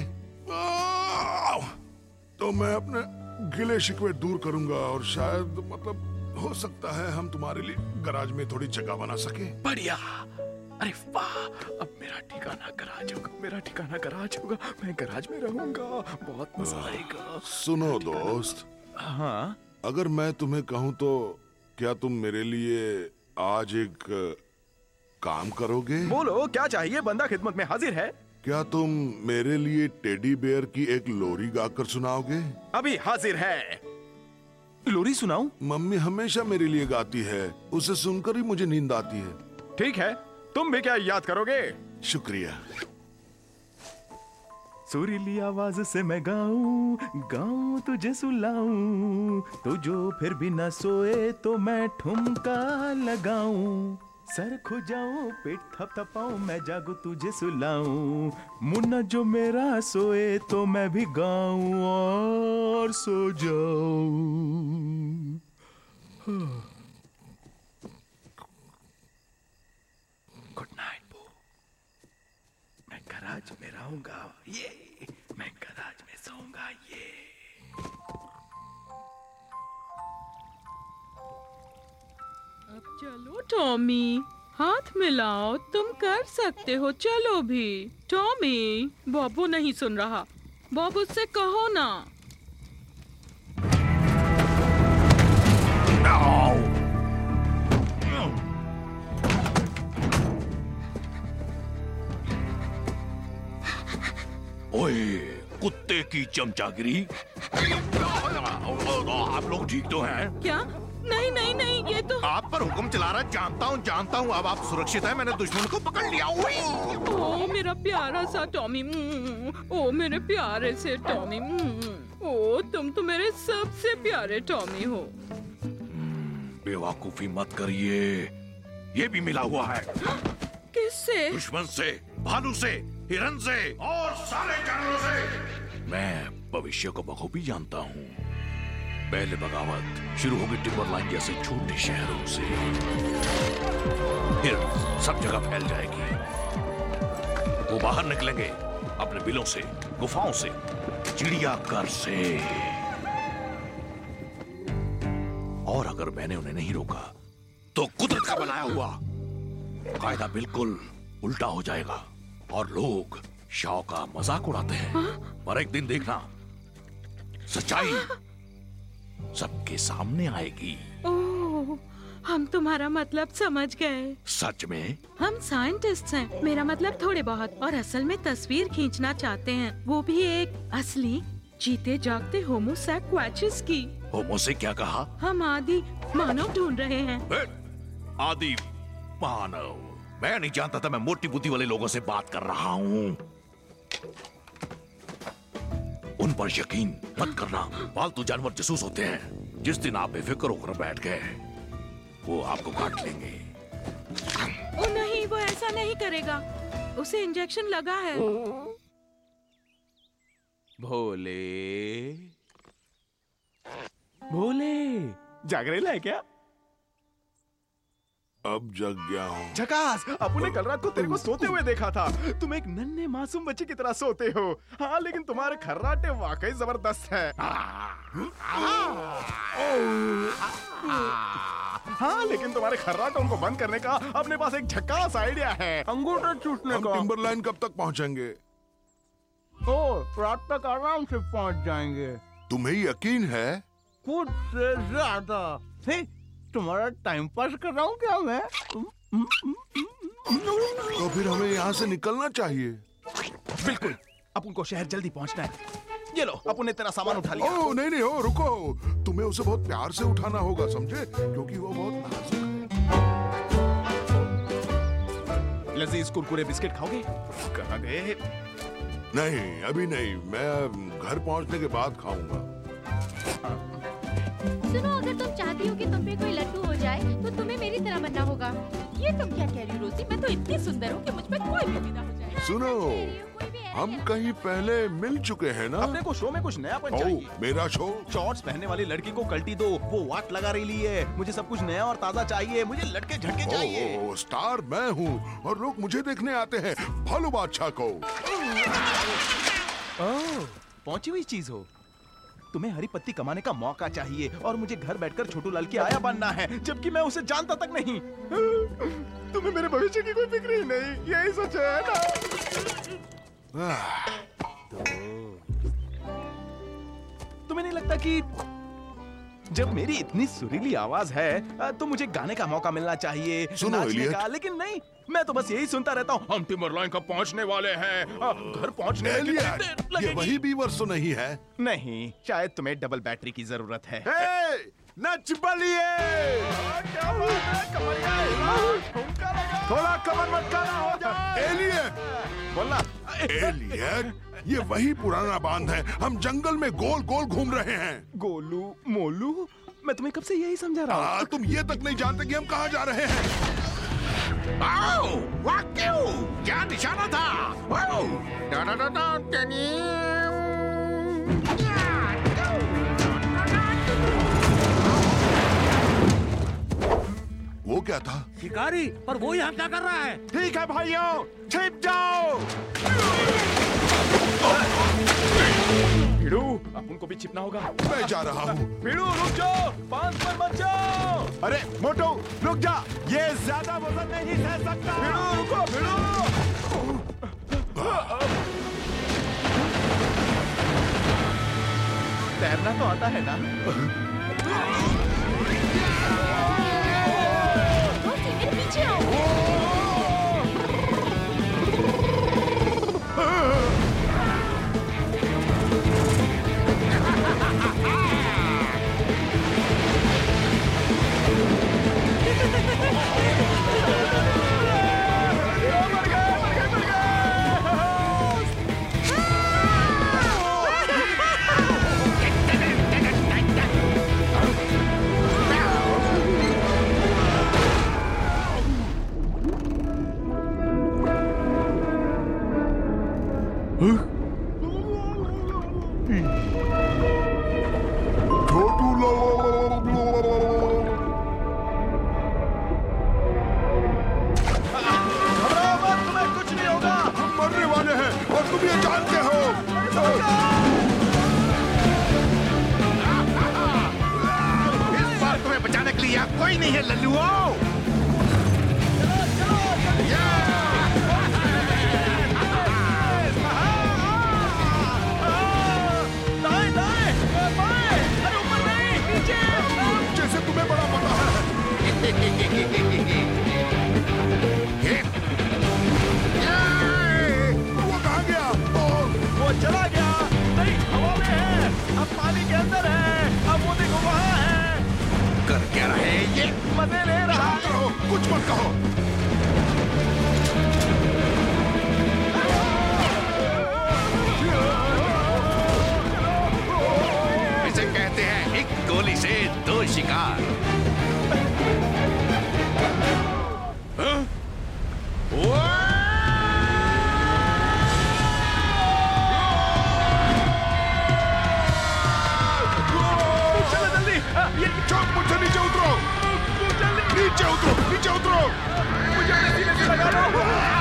तो मैं अपने गिले शिकवे दूर करूंगा, और शायद मतलब हो सकता है हम तुम्हारे लिए गराज में थोड़ी जगह बना सके। बढ़िया। अरे वाह, अब मेरा ठिकाना गराज होगा, मेरा ठिकाना गराज होगा। मैं गराज में रहूंगा, बहुत मजा आएगा। सुनो दोस्त। हाँ? अगर मैं तुम्हें कहूं तो क्या तुम मेरे लिए आज एक काम करोगे? बोलो, क्या चाहिए? बंदा खिदमत में हाजिर है। क्या तुम मेरे लिए टेडी बेयर की एक लोरी गाकर सुनाओगे? अभी हाजिर है। लोरी सुनाऊं? मम्मी हमेशा मेरे लिए गाती है, उसे सुनकर ही मुझे नींद आती है। ठीक है, तुम भी क्या याद करोगे? शुक्रिया। सुरीली आवाज से मैं गाऊं, गाऊं तुझे सुलाऊं, तो जो फिर भी न सोए तो मैं ठुमका लगाऊं। सर खो जाऊं, पेट थपथपाऊं, मैं जागू तुझे सुलाऊं। मुन्ना जो मेरा सोए तो मैं भी गाऊं और सो जाऊं। गुड नाइट बू। मैं गराज में रहूंगा, ये मैं गराज में सोऊंगा, ये। अब चलो टॉमी, हाथ मिलाओ, तुम कर सकते हो, चलो भी। टॉमी, बॉबू नहीं सुन रहा, बॉबू से कहो ना। ओए, कुत्ते की चमचागिरी। आप लोग ठीक तो हैं? क्या? नहीं नहीं नहीं, ये तो आप पर हुक्म चला रहा। जानता हूँ अब आप सुरक्षित हैं। मैंने दुश्मन को पकड़ लिया। ओ मेरा प्यारा सा टॉमी, ओ मेरे प्यारे से टॉमी, ओ तुम तो मेरे सबसे प्यारे टॉमी हो। बेवकूफी मत करिए, ये भी मिला हुआ है। किससे? दुश्मन से, भालू से, हिरन से और सारे जानवरों से। मैं भविष्य को बखूबी जानता हूँ। पहले बगावत शुरू होगी टिम्बरलाइन जैसे छोटे शहरों से, फिर सब जगह फैल जाएगी। वो बाहर निकलेंगे अपने बिलों से, गुफाओं से, चिड़ियाघर से। और अगर मैंने उन्हें नहीं रोका तो कुदरत का बनाया हुआ कायदा बिल्कुल उल्टा हो जाएगा और लोग शौ का मजाक उड़ाते हैं। पर एक दिन देखना, सच्चाई सबके सामने आएगी। ओह, हम तुम्हारा मतलब समझ गए। सच में? हम साइंटिस्ट हैं, मेरा मतलब थोड़े बहुत, और असल में तस्वीर खींचना चाहते हैं, वो भी एक असली जीते जागते होमो सैक्वाचिस की। होमो से क्या कहा? हम आदि मानव ढूंढ रहे हैं। आदि मानव? मैं नहीं जानता था, मैं मोटी बुद्धि वाले लोगों से बात कर रहा हूँ। उन पर यकीन मत करना, पालतू जानवर जासूस होते हैं। जिस दिन आप बेफिक्र होकर बैठ गए, वो आपको काट लेंगे। ओ नहीं, वो ऐसा नहीं करेगा, उसे इंजेक्शन लगा है। भोले भोले, जाग रहे है क्या? अब जग गया हूँ। झकास, अपू ने कल रात को तेरे को सोते हुए देखा था। तुम एक नन्हे मासूम बच्चे की तरह सोते हो। हाँ, लेकिन तुम्हारे खर्राटे वाकई जबरदस्त है। हाँ, लेकिन तुम्हारे खर्राटों को बंद करने का अपने पास एक झकास आइडिया है, अंगूठा चूसने का। टिम्बरलाइन कब तक पहुँचेंगे? रात तक आराम से पहुंच जाएंगे। तुम्हें यकीन है? कुछ से ज्यादा। तुम्हारा टाइम पास कर रहा हूँ क्या मैं? तो फिर हमें यहाँ से निकलना चाहिए। बिल्कुल, अपन को शहर जल्दी पहुँचना है। ये लो, अपन ने तेरा सामान उठा लिया। ओह नहीं, हो रुको, तुम्हें उसे बहुत प्यार से उठाना होगा, समझे? क्योंकि वो बहुत नाजुक है। लजीज कुरकुरे बिस्किट खाओगे? कहाँ गए? नहीं, अभी नहीं, मैं घर पहुँचने के बाद खाऊंगा। सुनो, अगर तुम चाहती हो कि तुम पे कोई लड्डू हो जाए, तो तुम्हें मेरी तरह बनना होगा। ये तुम क्या कह रही हो रोजी? मैं तो इतनी सुंदर हूँ कि मुझ पे कोई भी फिदा हो जाए। सुनो, हम कहीं पहले मिल चुके हैं ना? अपने को शो में कुछ नयापन चाहिए। मेरा शो? शॉर्ट्स पहनने वाली लड़की को कल्टी दो, वो वाट लगा रही है। मुझे सब कुछ नया और ताजा चाहिए, मुझे लटके झटके चाहिए। स्टार मैं हूँ और लोग मुझे देखने आते हैं, भालू बादशाह को। पहुंची हुई चीज हो। तुम्हें हरी पत्ती कमाने का मौका चाहिए और मुझे घर बैठकर छोटू लाल की आया बनना है, जबकि मैं उसे जानता तक नहीं। तुम्हें मेरे भविष्य की कोई फिक्र ही नहीं, यही सच है ना? तुम्हें नहीं लगता कि जब मेरी इतनी सुरीली आवाज है तो मुझे गाने का मौका मिलना चाहिए, सुनो नाचने का? लेकिन नहीं, मैं तो बस यही सुनता रहता हूँ। हम टिम्बरलाइन कब पहुँचने वाले हैं? घर पहुँचने में कितनी देर लगेगी? ये वही बीवर्स तो नहीं है? नहीं, शायद तुम्हें डबल बैटरी की जरूरत है। नच बलिए! क्या बात है, कमरिया ठुमका लगा। थोड़ा कमर मटकाना हो जाए। एलियन! बोलना। एलियन, ये वही पुराना बांध है, हम जंगल में गोल गोल घूम रहे हैं। गोलू मोलू, मैं तुम्हें कब से यही समझा रहा हूँ। तुम ये तक नहीं जानते कि हम कहाँ जा रहे हैं। वाह, क्यों? क्या निशाना था? वो क्या था? शिकारी, पर वो यहाँ क्या कर रहा है? ठीक है भाइयों, छिप जाओ। भिड़ू, अपन को भी छिपना होगा। मैं जा रहा हूँ। भिड़ू रुक जाओ, पांच पर मत जाओ। अरे मोटू रुक जा, ये ज्यादा वजन नहीं सह सकता। भिड़ू रुको, भिड़ू। तैरना तो आता है ना? पीछे आओ। कोई नहीं है लल्लुओ। जैसे तुम्हें बड़ा पता है। मजे ले रहा है। शांत रहो, कुछ मत कहो। इसे कहते हैं एक गोली से दो शिकार। चलो जल्दी, ये चौक मुझसे नीचे उतरो, नीचे उतरो, नीचे उतरो। मुझे अपने सीने से लगा लो।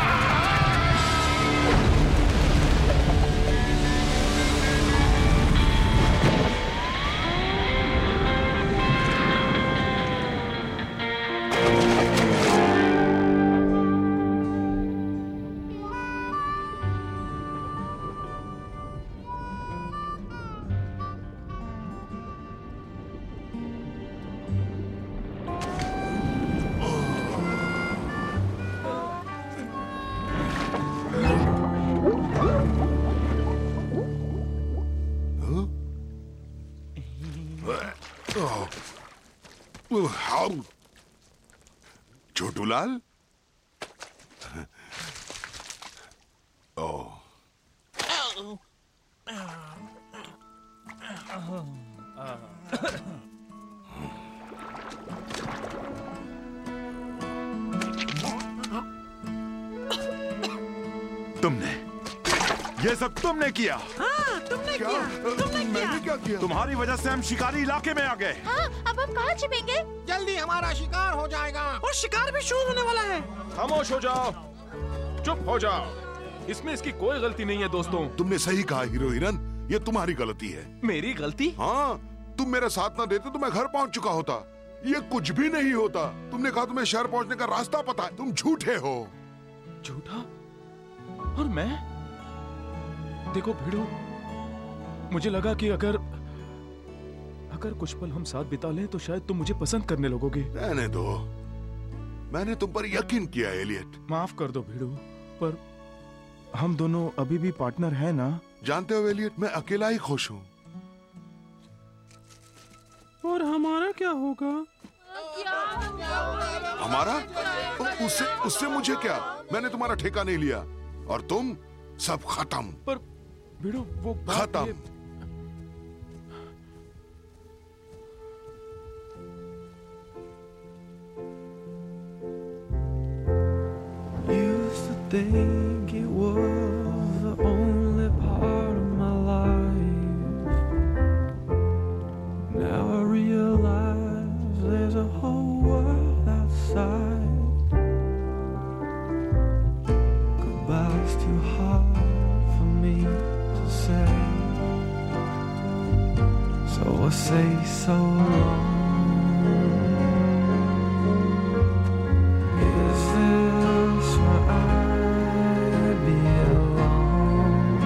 छोटूलाल, ओ तुमने ये सब तुमने किया। हाँ, तुमने क्या? किया। तुमने मैंने क्या किया? तुम्हारी वजह से हम शिकारी इलाके में आ गए। हाँ, अब हम कहाँ छिपेंगे? जल्दी हमारा शिकार हो जाएगा। और शिकार भी शुरू होने वाला है। खामोश हो जाओ, चुप हो जाओ। इसमें इसकी कोई गलती नहीं है दोस्तों। तुमने सही कहा हीरो हिरन, ये तुम्हारी गलती है। मेरी गलती? हाँ, तुम मेरा साथ ना देते तो मैं घर पहुंच चुका होता। ये कुछ भी नहीं होता। तुमने कहा तुम्हें शहर पहुंचने का रास्ता पता है, तुम झूठे हो। झूठा? और मैं? देखो भिड़ो, मुझे लगा कि अगर कुछ पल हम साथ बिता लें तो शायद तुम मुझे पसंद करने लगोगे। रहने दो, मैंने तुम पर यकीन किया एलियट। माफ कर दो भिड़ो, पर हम दोनों अभी भी पार्टनर हैं ना? जानते हो एलियट, मैं अकेला ही खुश हूँ। और हमारा क्या होगा? हमारा? उससे मुझे क्या? मैंने तुम्हारा ठेका नहीं लिया और तुम सब खत्म। पर भिड़ो, वो खत्म। Used to think it was the only part of my life. Now I realize there's a whole world outside. Goodbye's too hard for me to say, so I say so long. Is this where I belong?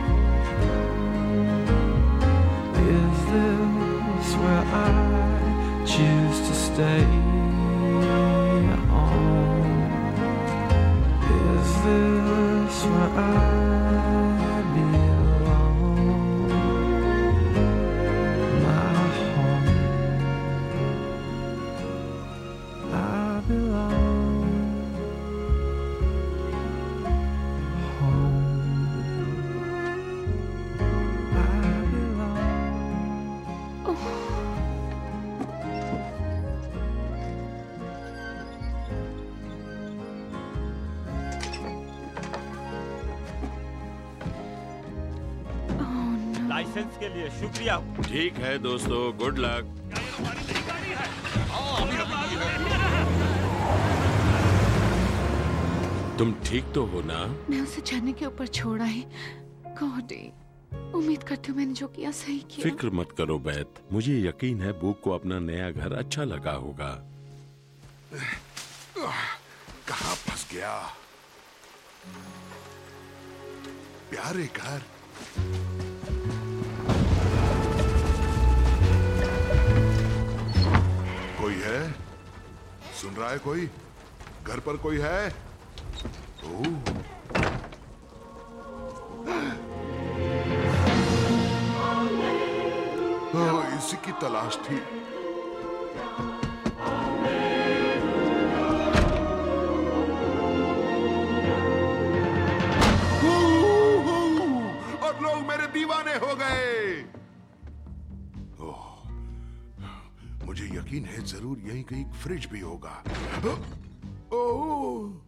Is this where I choose to stay on? Is this where I belong? My home, I belong home. I belong. Licence के लिए शुक्रिया। ठीक है दोस्तों, good luck. तुम ठीक तो हो ना? मैं उसे झरने के ऊपर छोड़ा ही। गॉडी, उम्मीद करती हूँ मैंने जो किया सही किया। फिक्र मत करो बैत, मुझे यकीन है बुक को अपना नया घर अच्छा लगा होगा। कहाँ फंस गया? प्यारे घर। कोई है? सुन रहा है कोई? घर पर कोई है? इसी की तलाश थी। मुझे यकीन है जरूर यहीं कहीं फ्रिज भी होगा। ओह,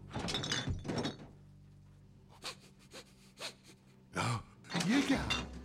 ये क्या?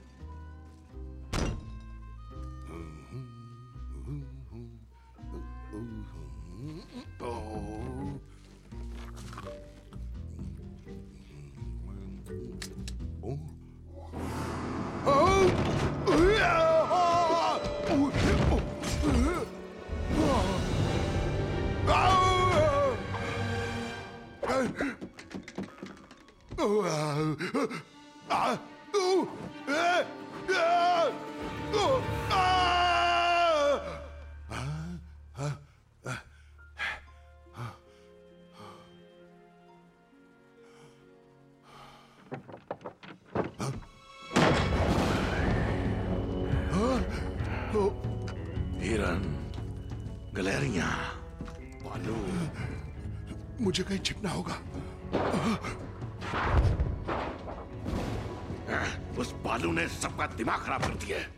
हिरन, गलेरिया, भालू। मुझे कहीं छिपना होगा। उस भालू ने सबका दिमाग खराब कर दिया है।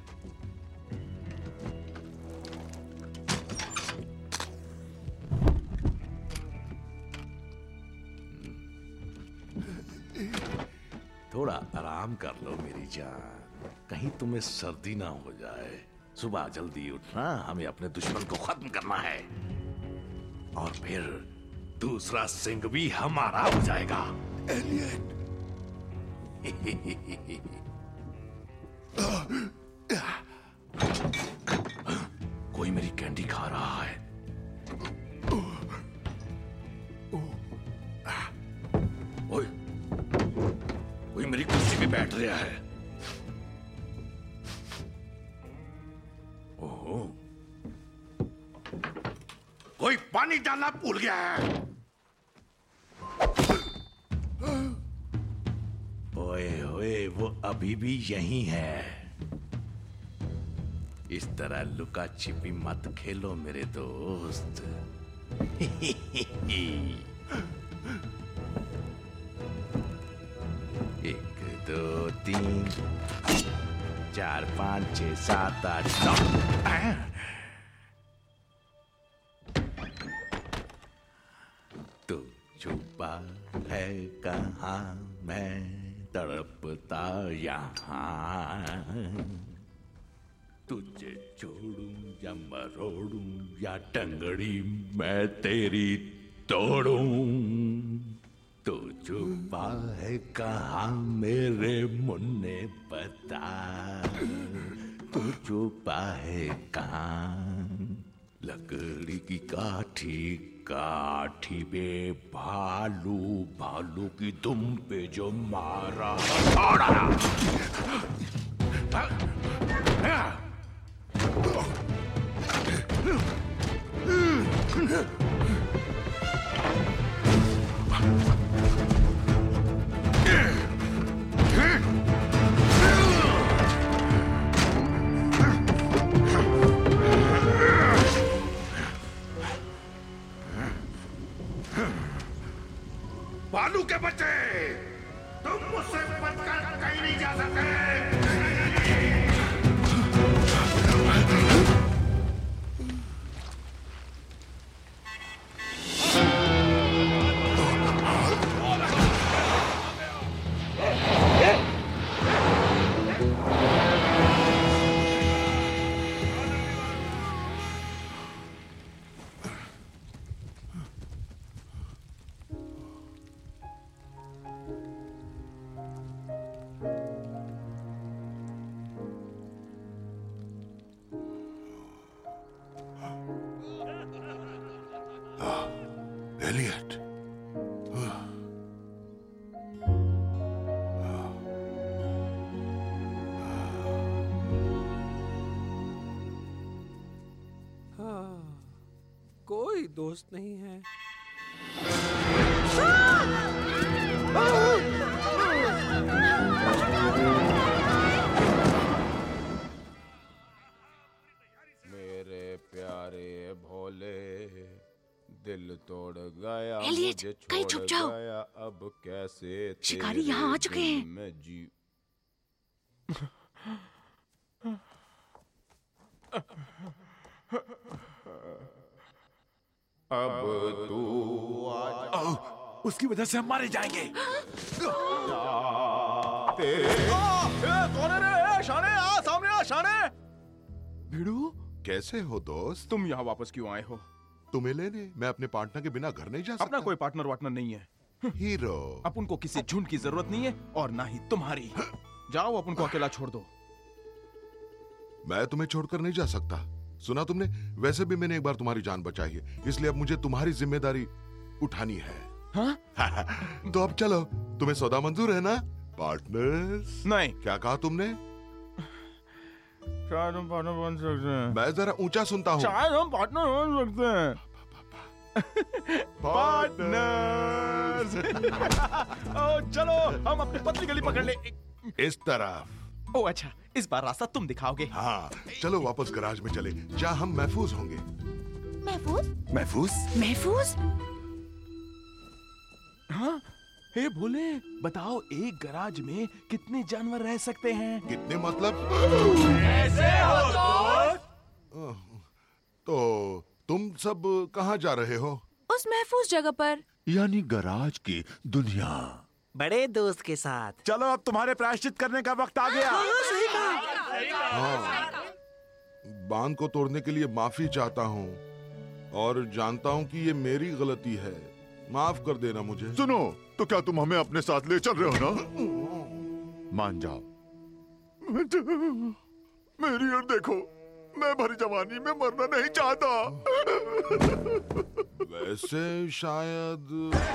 थोड़ा आराम कर लो मेरी जान, कहीं तुम्हें सर्दी ना हो जाए। सुबह जल्दी उठना, हमें अपने दुश्मन को खत्म करना है और फिर दूसरा सिंह भी हमारा हो जाएगा। एलियट, कोई मेरी कैंडी खा रहा है। ओए, कोई मेरी कुर्सी पे बैठ रहा है। ओहो, कोई पानी डालना भूल गया है। ओए ओए, वो अभी भी यहीं है। इस तरह लुका छिपी मत खेलो मेरे दोस्त। 1 2 3 4 5 6 7 8 9। तू छुपा है कहाँ, मैं तड़पता यहाँ। तुझे छोड़ूं या मरोड़ूं या टंगड़ी मैं तेरी तोड़ूं। तू छुपा है कहाँ मेरे मुन्ने बता, तू छुपा है कहाँ। लकड़ी की काठी काठी पे भालू, भालू की दुम पे जो मारा भालू के बच्चे, तुम मुझसे बचकर कहीं नहीं जा सकते। एलियट, हाँ, कोई दोस्त नहीं है। मेरे प्यारे भोले, दिल तोड़ गया, एलियट, मुझे कहीं छोड़ छुप जाओ। गया, अब कैसे शिकारी तेरे यहाँ आ चुके दिल हैं। में जी अब तू आजा। उसकी वजह से हम मारे जाएंगे। कौन है रे? शाने आ, सामने आ शाने। भिड़ू कैसे हो दोस्त? तुम यहाँ वापस क्यों आए हो? तुम्हें लेने। मैं अपने पार्टनर के बिना घर नहीं जा सकता। अपना कोई पार्टनर वार्टनर नहीं है। हीरो। अपन को किसी झुंड की जरूरत नहीं है और ना ही तुम्हारी। जाओ अपन को अकेला छोड़ दो। मैं तुम्हें छोड़कर नहीं जा सकता। सुना तुमने? वैसे भी मैंने एक बार तुम्हारी जान बचाई है, इसलिए अब मुझे तुम्हारी जिम्मेदारी उठानी है। हाँ? तो अब चलो। तुम्हें सौदा मंजूर है ना पार्टनर्स? नहीं। क्या कहा तुमने? शायद हम पार्टनर बन सकते हैं। मैं जरा ऊंचा सुनता हूँ। शायद हम पार्टनर बन सकते हैं। पार्टनर्स। चलो हम अपनी पतली गली पकड़ ले। इस तरफ। ओ अच्छा, इस बार रास्ता तुम दिखाओगे। हाँ, चलो वापस गराज में चले, जहाँ हम महफूज होंगे। महफूज? महफूज? महफूज? हाँ? हे भोले, बताओ एक गराज में कितने जानवर रह सकते हैं? कितने मतलब? कैसे हो दोस्त? तो तुम सब कहाँ जा रहे हो? उस महफूज जगह पर। यानी गराज की दुनिया। बड़े दोस्त के साथ। चलो अब तुम्हारे प्रायश्चित करने का वक्त आ गया। सही कहा। हाँ, बांध को तोड़ने के लिए माफी चाहता हूँ और जानता हूँ कि ये मेरी गलती है। माफ कर देना मुझे। सुनो, तो क्या तुम हमें अपने साथ ले चल रहे हो ना? मान जाओ। मेरी ओर देखो, मैं भरी जवानी में मरना नहीं चाहता। वैसे शायद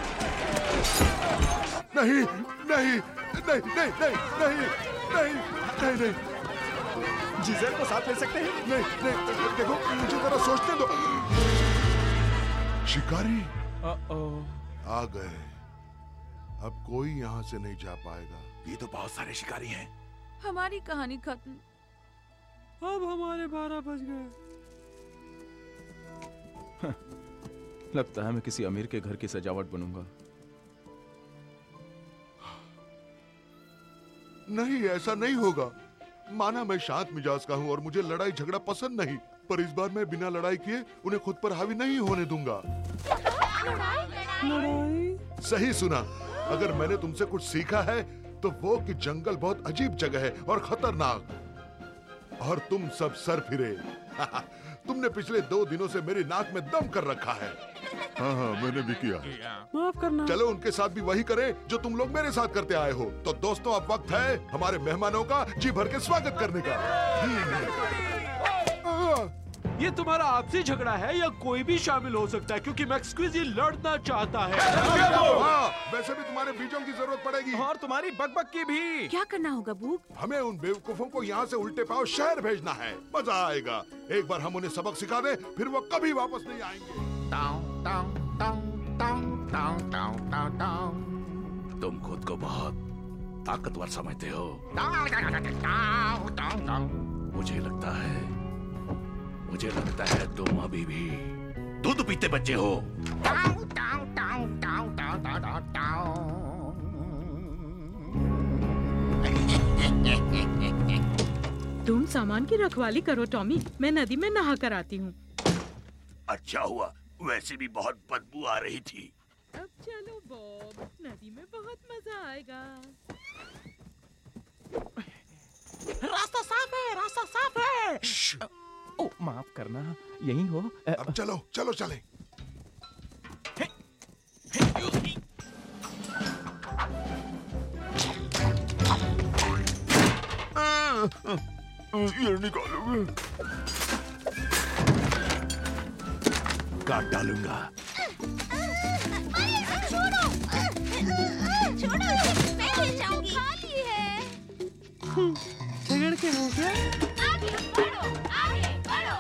नहीं नहीं नहीं नहीं नहीं नहीं नहीं नहीं नहीं। जीजर को साथ ले सकते हैं? नहीं नहीं, देखो मुझे जरा सोचने दो। शिकारी आ गए। अब कोई यहाँ से नहीं जा पाएगा। ये तो बहुत सारे शिकारी हैं। हमारी कहानी खत्म। अब हमारे 12 बज गए। लगता है मैं किसी अमीर के घर की सजावट बनूंगा। नहीं, ऐसा नहीं होगा। माना मैं शांत मिजाज का हूँ और मुझे लड़ाई झगड़ा पसंद नहीं, पर इस बार मैं बिना लड़ाई किए उन्हें खुद पर हावी नहीं होने दूंगा। लड़ाई? सही सुना। अगर मैंने तुमसे कुछ सीखा है तो वो कि जंगल बहुत अजीब जगह है और खतरनाक, और तुम सब सर फिरे। तुमने पिछले 2 दिनों से मेरी नाक में दम कर रखा है। हाँ हाँ, मैंने भी किया है। माफ करना। चलो उनके साथ भी वही करें जो तुम लोग मेरे साथ करते आए हो। तो दोस्तों, अब वक्त है हमारे मेहमानों का जी भर के स्वागत करने का। ये तुम्हारा आपसी झगड़ा है या कोई भी शामिल हो सकता है, क्योंकि मैक्स क्विज़ी लड़ना चाहता है। हाँ, वैसे भी तुम्हारे बीजों की जरूरत पड़ेगी और तुम्हारी बकबक की भी। क्या करना होगा बूक? हमें उन बेवकूफों को यहाँ से उल्टे पांव शहर भेजना है। मजा आएगा। एक बार हम उन्हें सबक सिखा दें, फिर वो कभी वापस नहीं आएंगे। तुम खुद को बहुत ताकतवर समझते हो। मुझे लगता है तुम अभी भी दूध पीते बच्चे हो। तुम सामान की रखवाली करो टॉमी, मैं नदी में नहा कर आती हूँ। अच्छा हुआ, वैसे भी बहुत बदबू आ रही थी। अब चलो बॉब, नदी में बहुत मजा आएगा। रास्ता साफ है, रास्ता साफ है। ओ, माफ करना, यही हो? अब चलो चलो चले। ये निकालोगे? काट डालूंगा। छोड़ो, मैं ले जाऊंगी। खाली है। झगड़ के हो गया? आगे बढ़ो, आगे बढ़ो।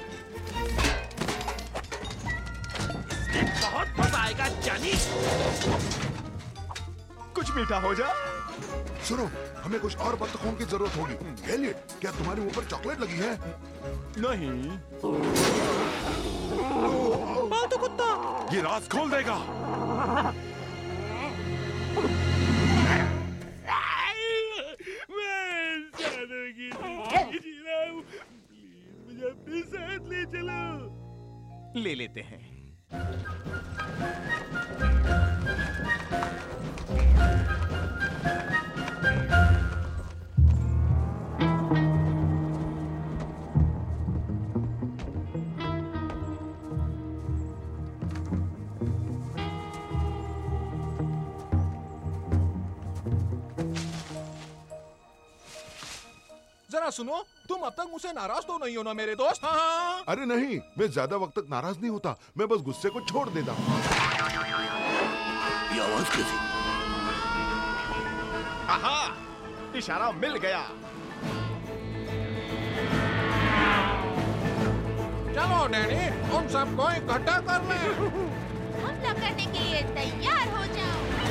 बहुत मजा आएगा जानी। कुछ मीठा हो जा। सुनो, हमें कुछ और बतखों की जरूरत होगी। एलियट, क्या तुम्हारे मुंह पर चॉकलेट लगी है? नहीं। पालतू कुत्ता, ये राज खोल देगा। मुझे अपने साथ ले चलो। ले लेते हैं। जरा सुनो, तुम अब तक मुझसे नाराज तो नहीं हो ना मेरे दोस्त? हाँ। अरे नहीं, मैं ज्यादा वक्त तक नाराज नहीं होता, मैं बस गुस्से को छोड़ देता हूँ। ये आवाज कैसी? आहा, इशारा मिल गया। चलो डैडी, उन सबको इकट्ठा कर ले। हमला करने के लिए तैयार हो जाओ।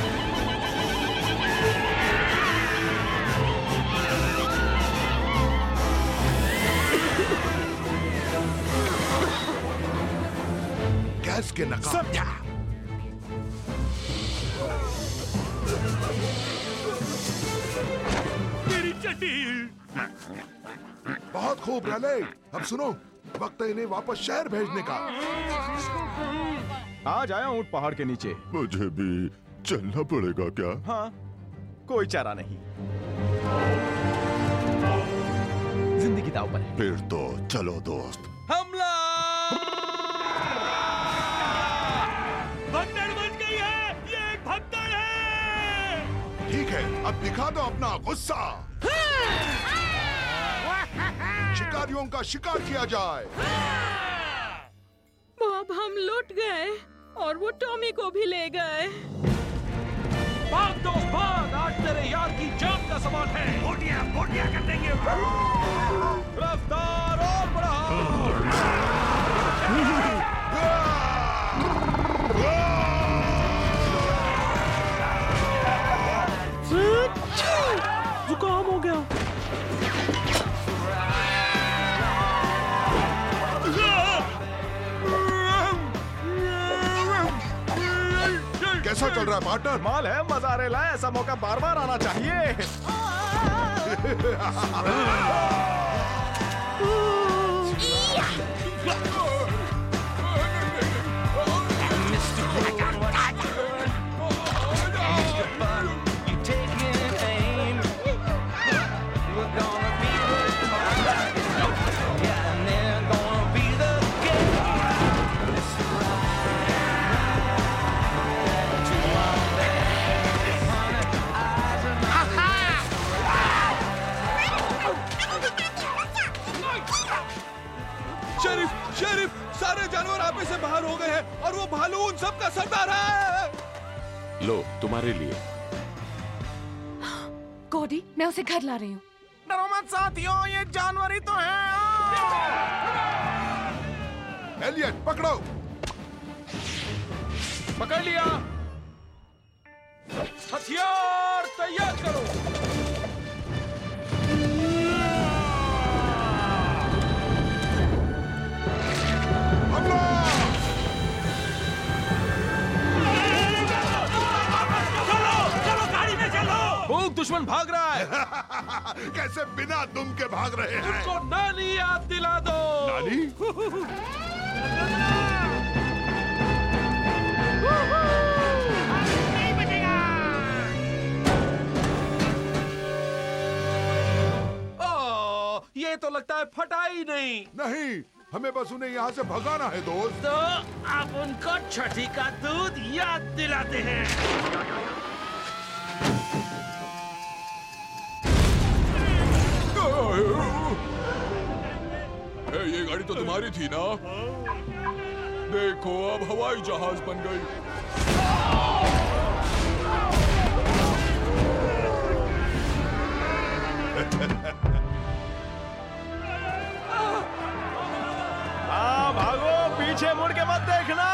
गैस के नकाब। मेरी चटी। बहुत खूब रैले। अब सुनो, वक्त है इन्हें वापस शहर भेजने का। आज आया ऊंट पहाड़ के नीचे। मुझे भी चलना पड़ेगा क्या? हाँ, कोई चारा नहीं। जिंदगी दांव पर है। फिर तो चलो दोस्त। हमला! भगदड़ मच गई है, ये एक भगदड़ है। ठीक है, अब दिखा दो अपना गुस्सा। शिकारियों का शिकार किया जाए। बॉब, हम लुट गए और वो टॉमी को भी ले गए। भाग दोस्त भाग, आज तेरे यार की जान का सवाल है। बोटियां कर देंगे। रफ्तार और बढ़ा। जुकाम हो गया। कैसा चल रहा है पार्टनर? माल है, मजा आ रहा है। ऐसा मौका बार बार आना चाहिए। शेरिफ, सारे जानवर आपे से बाहर हो गए हैं और वो भालू उन सब का सरदार है। लो, तुम्हारे लिए। कोडी, मैं उसे घर ला रही हूँ। डरो मत साथियों, ये जानवर ही तो है। एलियट, पकड़ो। पकड़ लिया। हथियार तैयार करो। भूख दुश्मन भाग रहा है। कैसे बिना दुम के भाग रहे हैं? उनको नानी याद दिला दो। नानी? ये तो लगता है फटा ही नहीं। नहीं, हमें बस उन्हें यहाँ से भगाना है दोस्त। तो अब उनको छठी का दूध याद दिलाते हैं। ये गाड़ी तो तुम्हारी थी ना? देखो, अब हवाई जहाज बन गई। हाँ, भागो, पीछे मुड़ के मत देखना।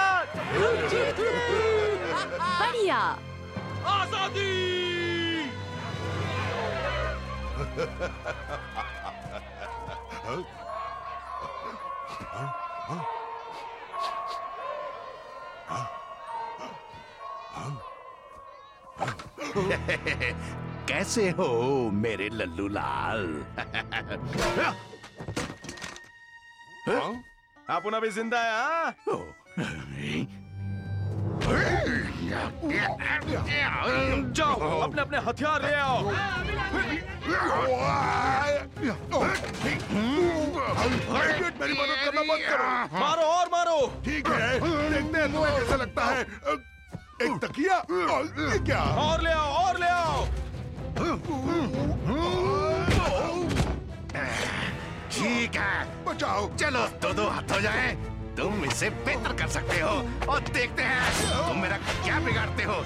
बढ़िया। आजादी। कैसे हो मेरे लल्लू लाल? आप उन्हें भी जिंदा है? हाँ? जाओ, अपने अपने हथियार ले आओ। मेरी मदद करना बंद करो। मारो और मारो। ठीक है, देखते हैं तुम्हें कैसा लगता है। एक तकिया ये क्या? और ले आओ, और ले आओ। ठीक है, बचाओ। चलो दो हाथ हो जाए। तुम इसे बेहतर कर सकते हो और देखते हैं तुम मेरा क्या बिगाड़ते हो।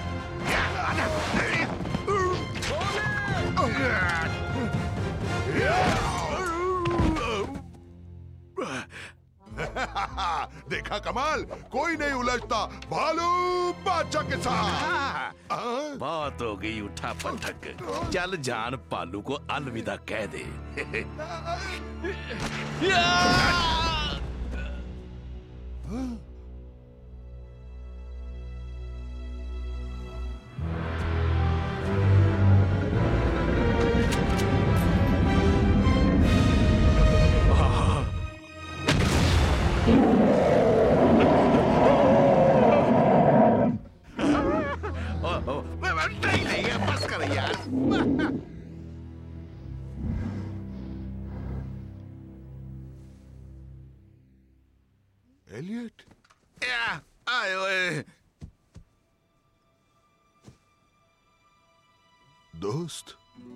देखा कमाल, कोई नहीं उलझता भालू बादशाह के साथ। बात हो गई उठा पटक। चल जान पालू को अलविदा कह दे। नहीं, बस कर यार। एलियट, आए ओए। दोस्त,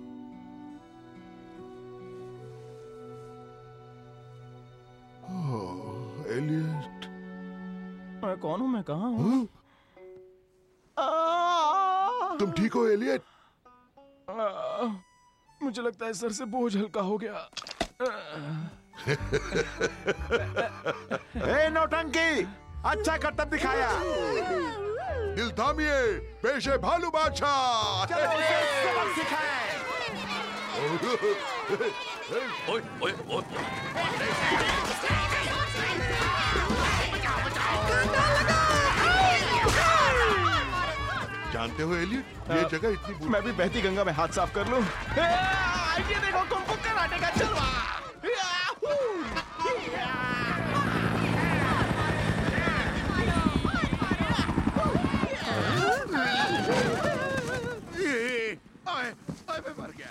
एलियट। मैं कौन हूँ? मैं कहाँ हूँ? तुम ठीक हो एलियट? मुझे लगता है सर से बोझ हल्का हो गया। ए नौटंकी, अच्छा करतब दिखाया। दिल थामिए, पेश है भालू बादशाह। चलो उसे सबक सिखाएं। ओए ओए ओए। जानते हो एलियट, ये जगह इतनी मैं भी बहती गंगा में हाथ साफ कर लूं। आइए देखो कुंफू कराटे का जलवा। मैं मर गया।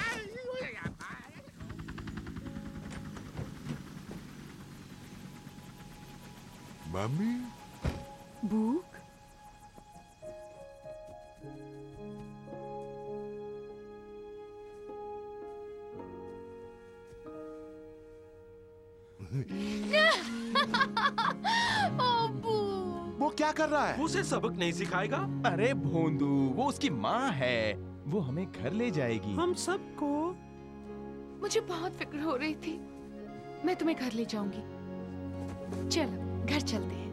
मम्मी, भूख? वो क्या कर रहा है? उसे सबक नहीं सिखाएगा। अरे भोंदू, वो उसकी माँ है। वो हमें घर ले जाएगी। हम सबको। मुझे बहुत फिक्र हो रही थी। मैं तुम्हें घर ले जाऊंगी। चलो घर चलते हैं।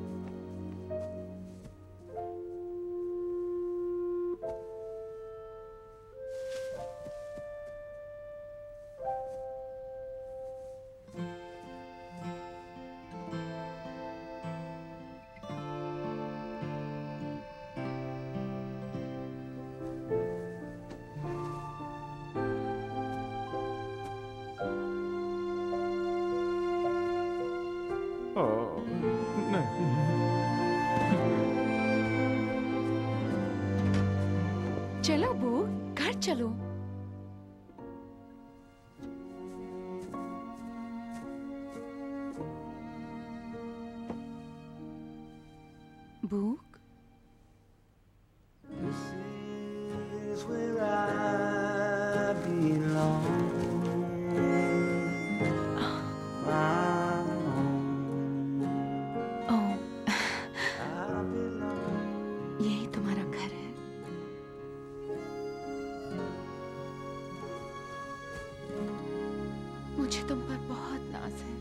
चलो बू, घर चलो। भूख? यही तुम्हारा घर है। मुझे तुम पर बहुत नाज है।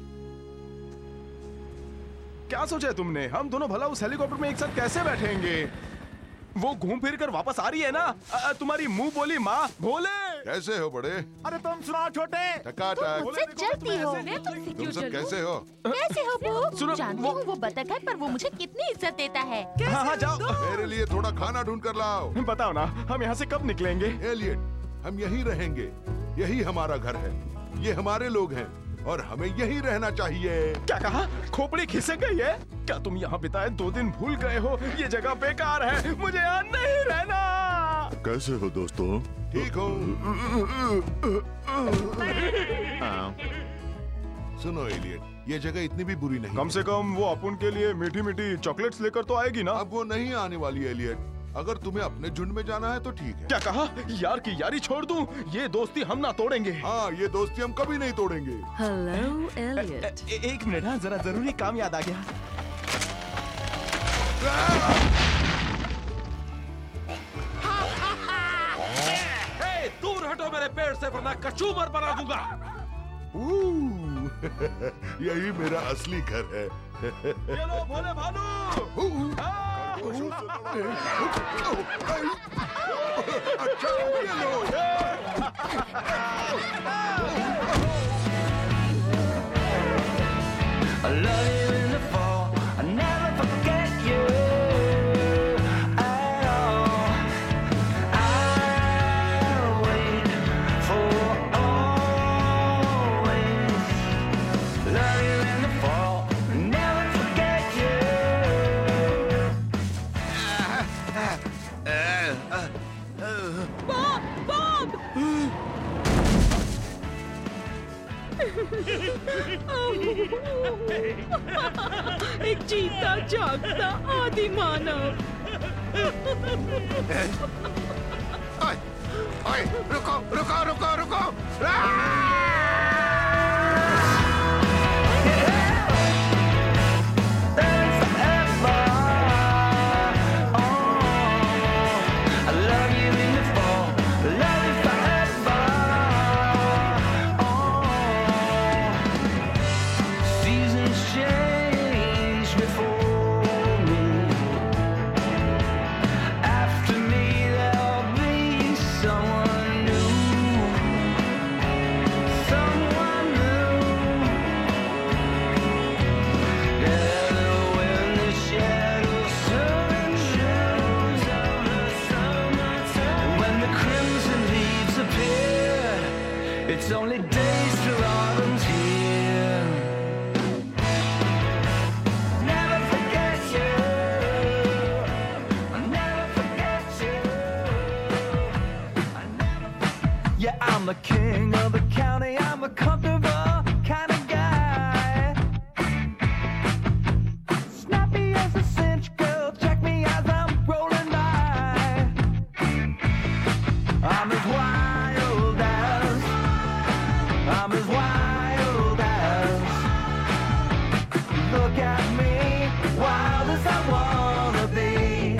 क्या सोचा है तुमने? हम दोनों भला उस हेलीकॉप्टर में एक साथ कैसे बैठेंगे? वो घूम फिर कर वापस आ रही है ना? तुम्हारी मुंह बोली माँ भोले। कैसे हो बड़े? अरे तुम सुनाओ छोटे। टकाटक। मुझसे जलती हो। मैं तुमसे तुम क्यों सब जलूं? कैसे हो? कैसे हो बू? सुनो, जानती हूँ वो बतख है, पर वो मुझे कितनी इज्जत देता है। हाँ हाँ जाओ। मेरे लिए थोड़ा खाना ढूंढ कर लाओ। बताओ ना, हम यहाँ से कब निकलेंगे? एलियट, हम यहीं रहेंगे। यही हमारा घर है। ये हमारे लोग हैं। और हमें यहीं रहना चाहिए। क्या कहा? खोपड़ी खिसक गई है? क्या तुम यहाँ बिताए 2 दिन भूल गए हो? ये जगह बेकार है, मुझे यहाँ नहीं रहना। कैसे हो दोस्तों? ठीक हो? सुनो एलियट, ये जगह इतनी भी बुरी नहीं। कम से कम वो अपन के लिए मीठी मीठी चॉकलेट्स लेकर तो आएगी ना। अब वो नहीं आने वाली एलियट। अगर तुम्हें अपने झुंड में जाना है तो ठीक है। क्या कहा? यार की यारी छोड़ दूं? ये दोस्ती हम ना तोड़ेंगे। हाँ, ये दोस्ती हम कभी नहीं तोड़ेंगे। Hello Elliott. एक मिनट, हाँ, जरा जरूरी काम याद आ गया। दूर हटो मेरे पेड़ से, वरना कचूमर बना दूंगा। यही मेरा असली घर है। ये लो भोले भालू। अच्छा, ये लो। I love you in the fall, I never forget you at all. I'll wait for always. Love you in the fall, never forget you. Bob! Bob! एक जीता जागता आदि मानव। ओए, रुको रुको रुको रुको। It's only days till autumn's here. Never forget you. I'll never forget you. Yeah, I'm the king of the county. I'm a comfortable kind of guy. Snappy as a cinch, girl. Check me as I'm rolling by. I'm as wild as. I'm as wild as. Look at me, wild as I wanna be.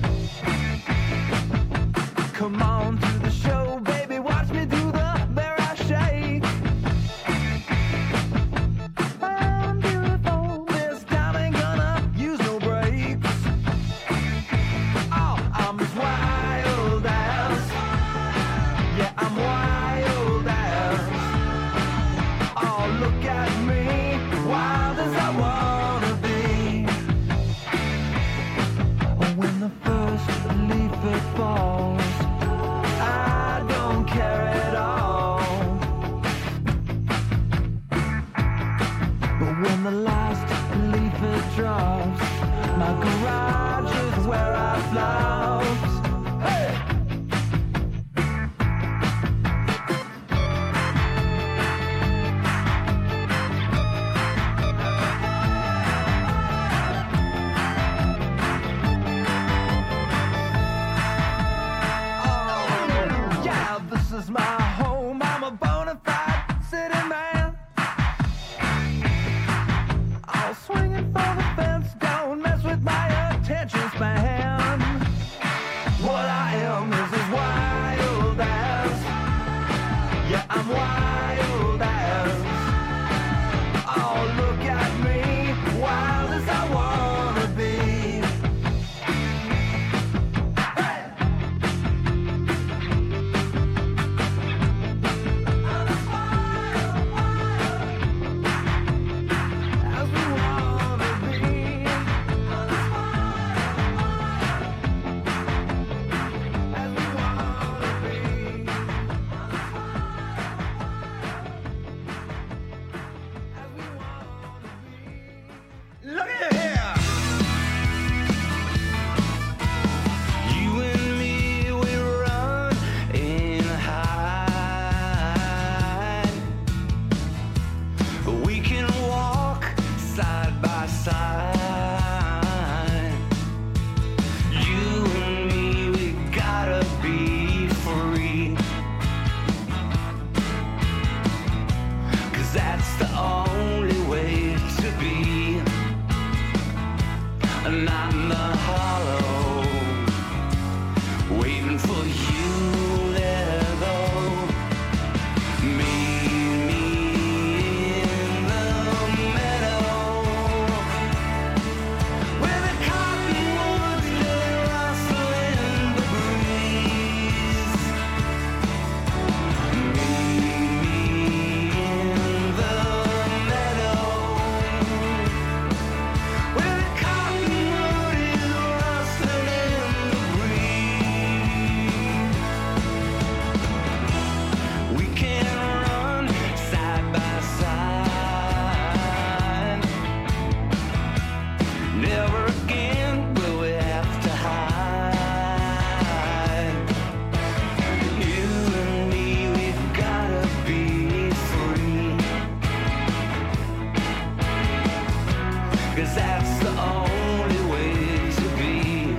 Come on to the show, baby, watch me do the bear I shake. I'm beautiful, this time ain't gonna use no brakes. Oh, I'm as wild as. Yeah, I'm wild as. Oh, look at me, wild as I wanna be. When the first leaf it falls, I don't care at all. But when the last leaf it drops, my garage is where I flops. Hey! Yeah, this is my home. I'm a bona fide city man. All swinging for the fence. Don't mess with my attention. 'cause that's the only way to be.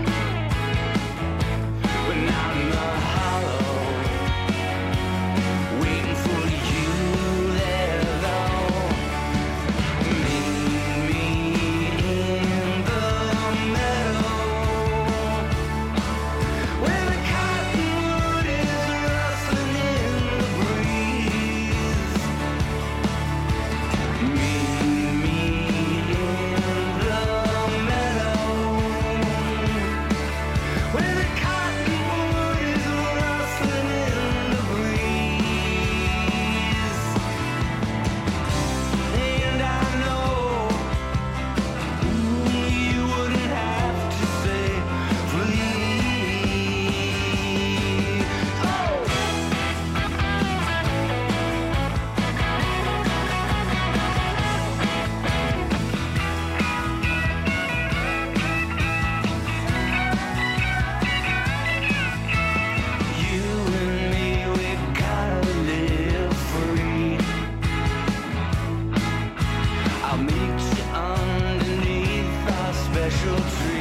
When I'm in the hollow, waiting for you there though. Meet me in the meadow, where the cottonwood is rustling in the breeze. Meet me in the meadow, where the cottonwood is rustling in the breeze. And I know you wouldn't have to say please. Oh! You and me, we gotta live free. I'll meet you underneath our special tree.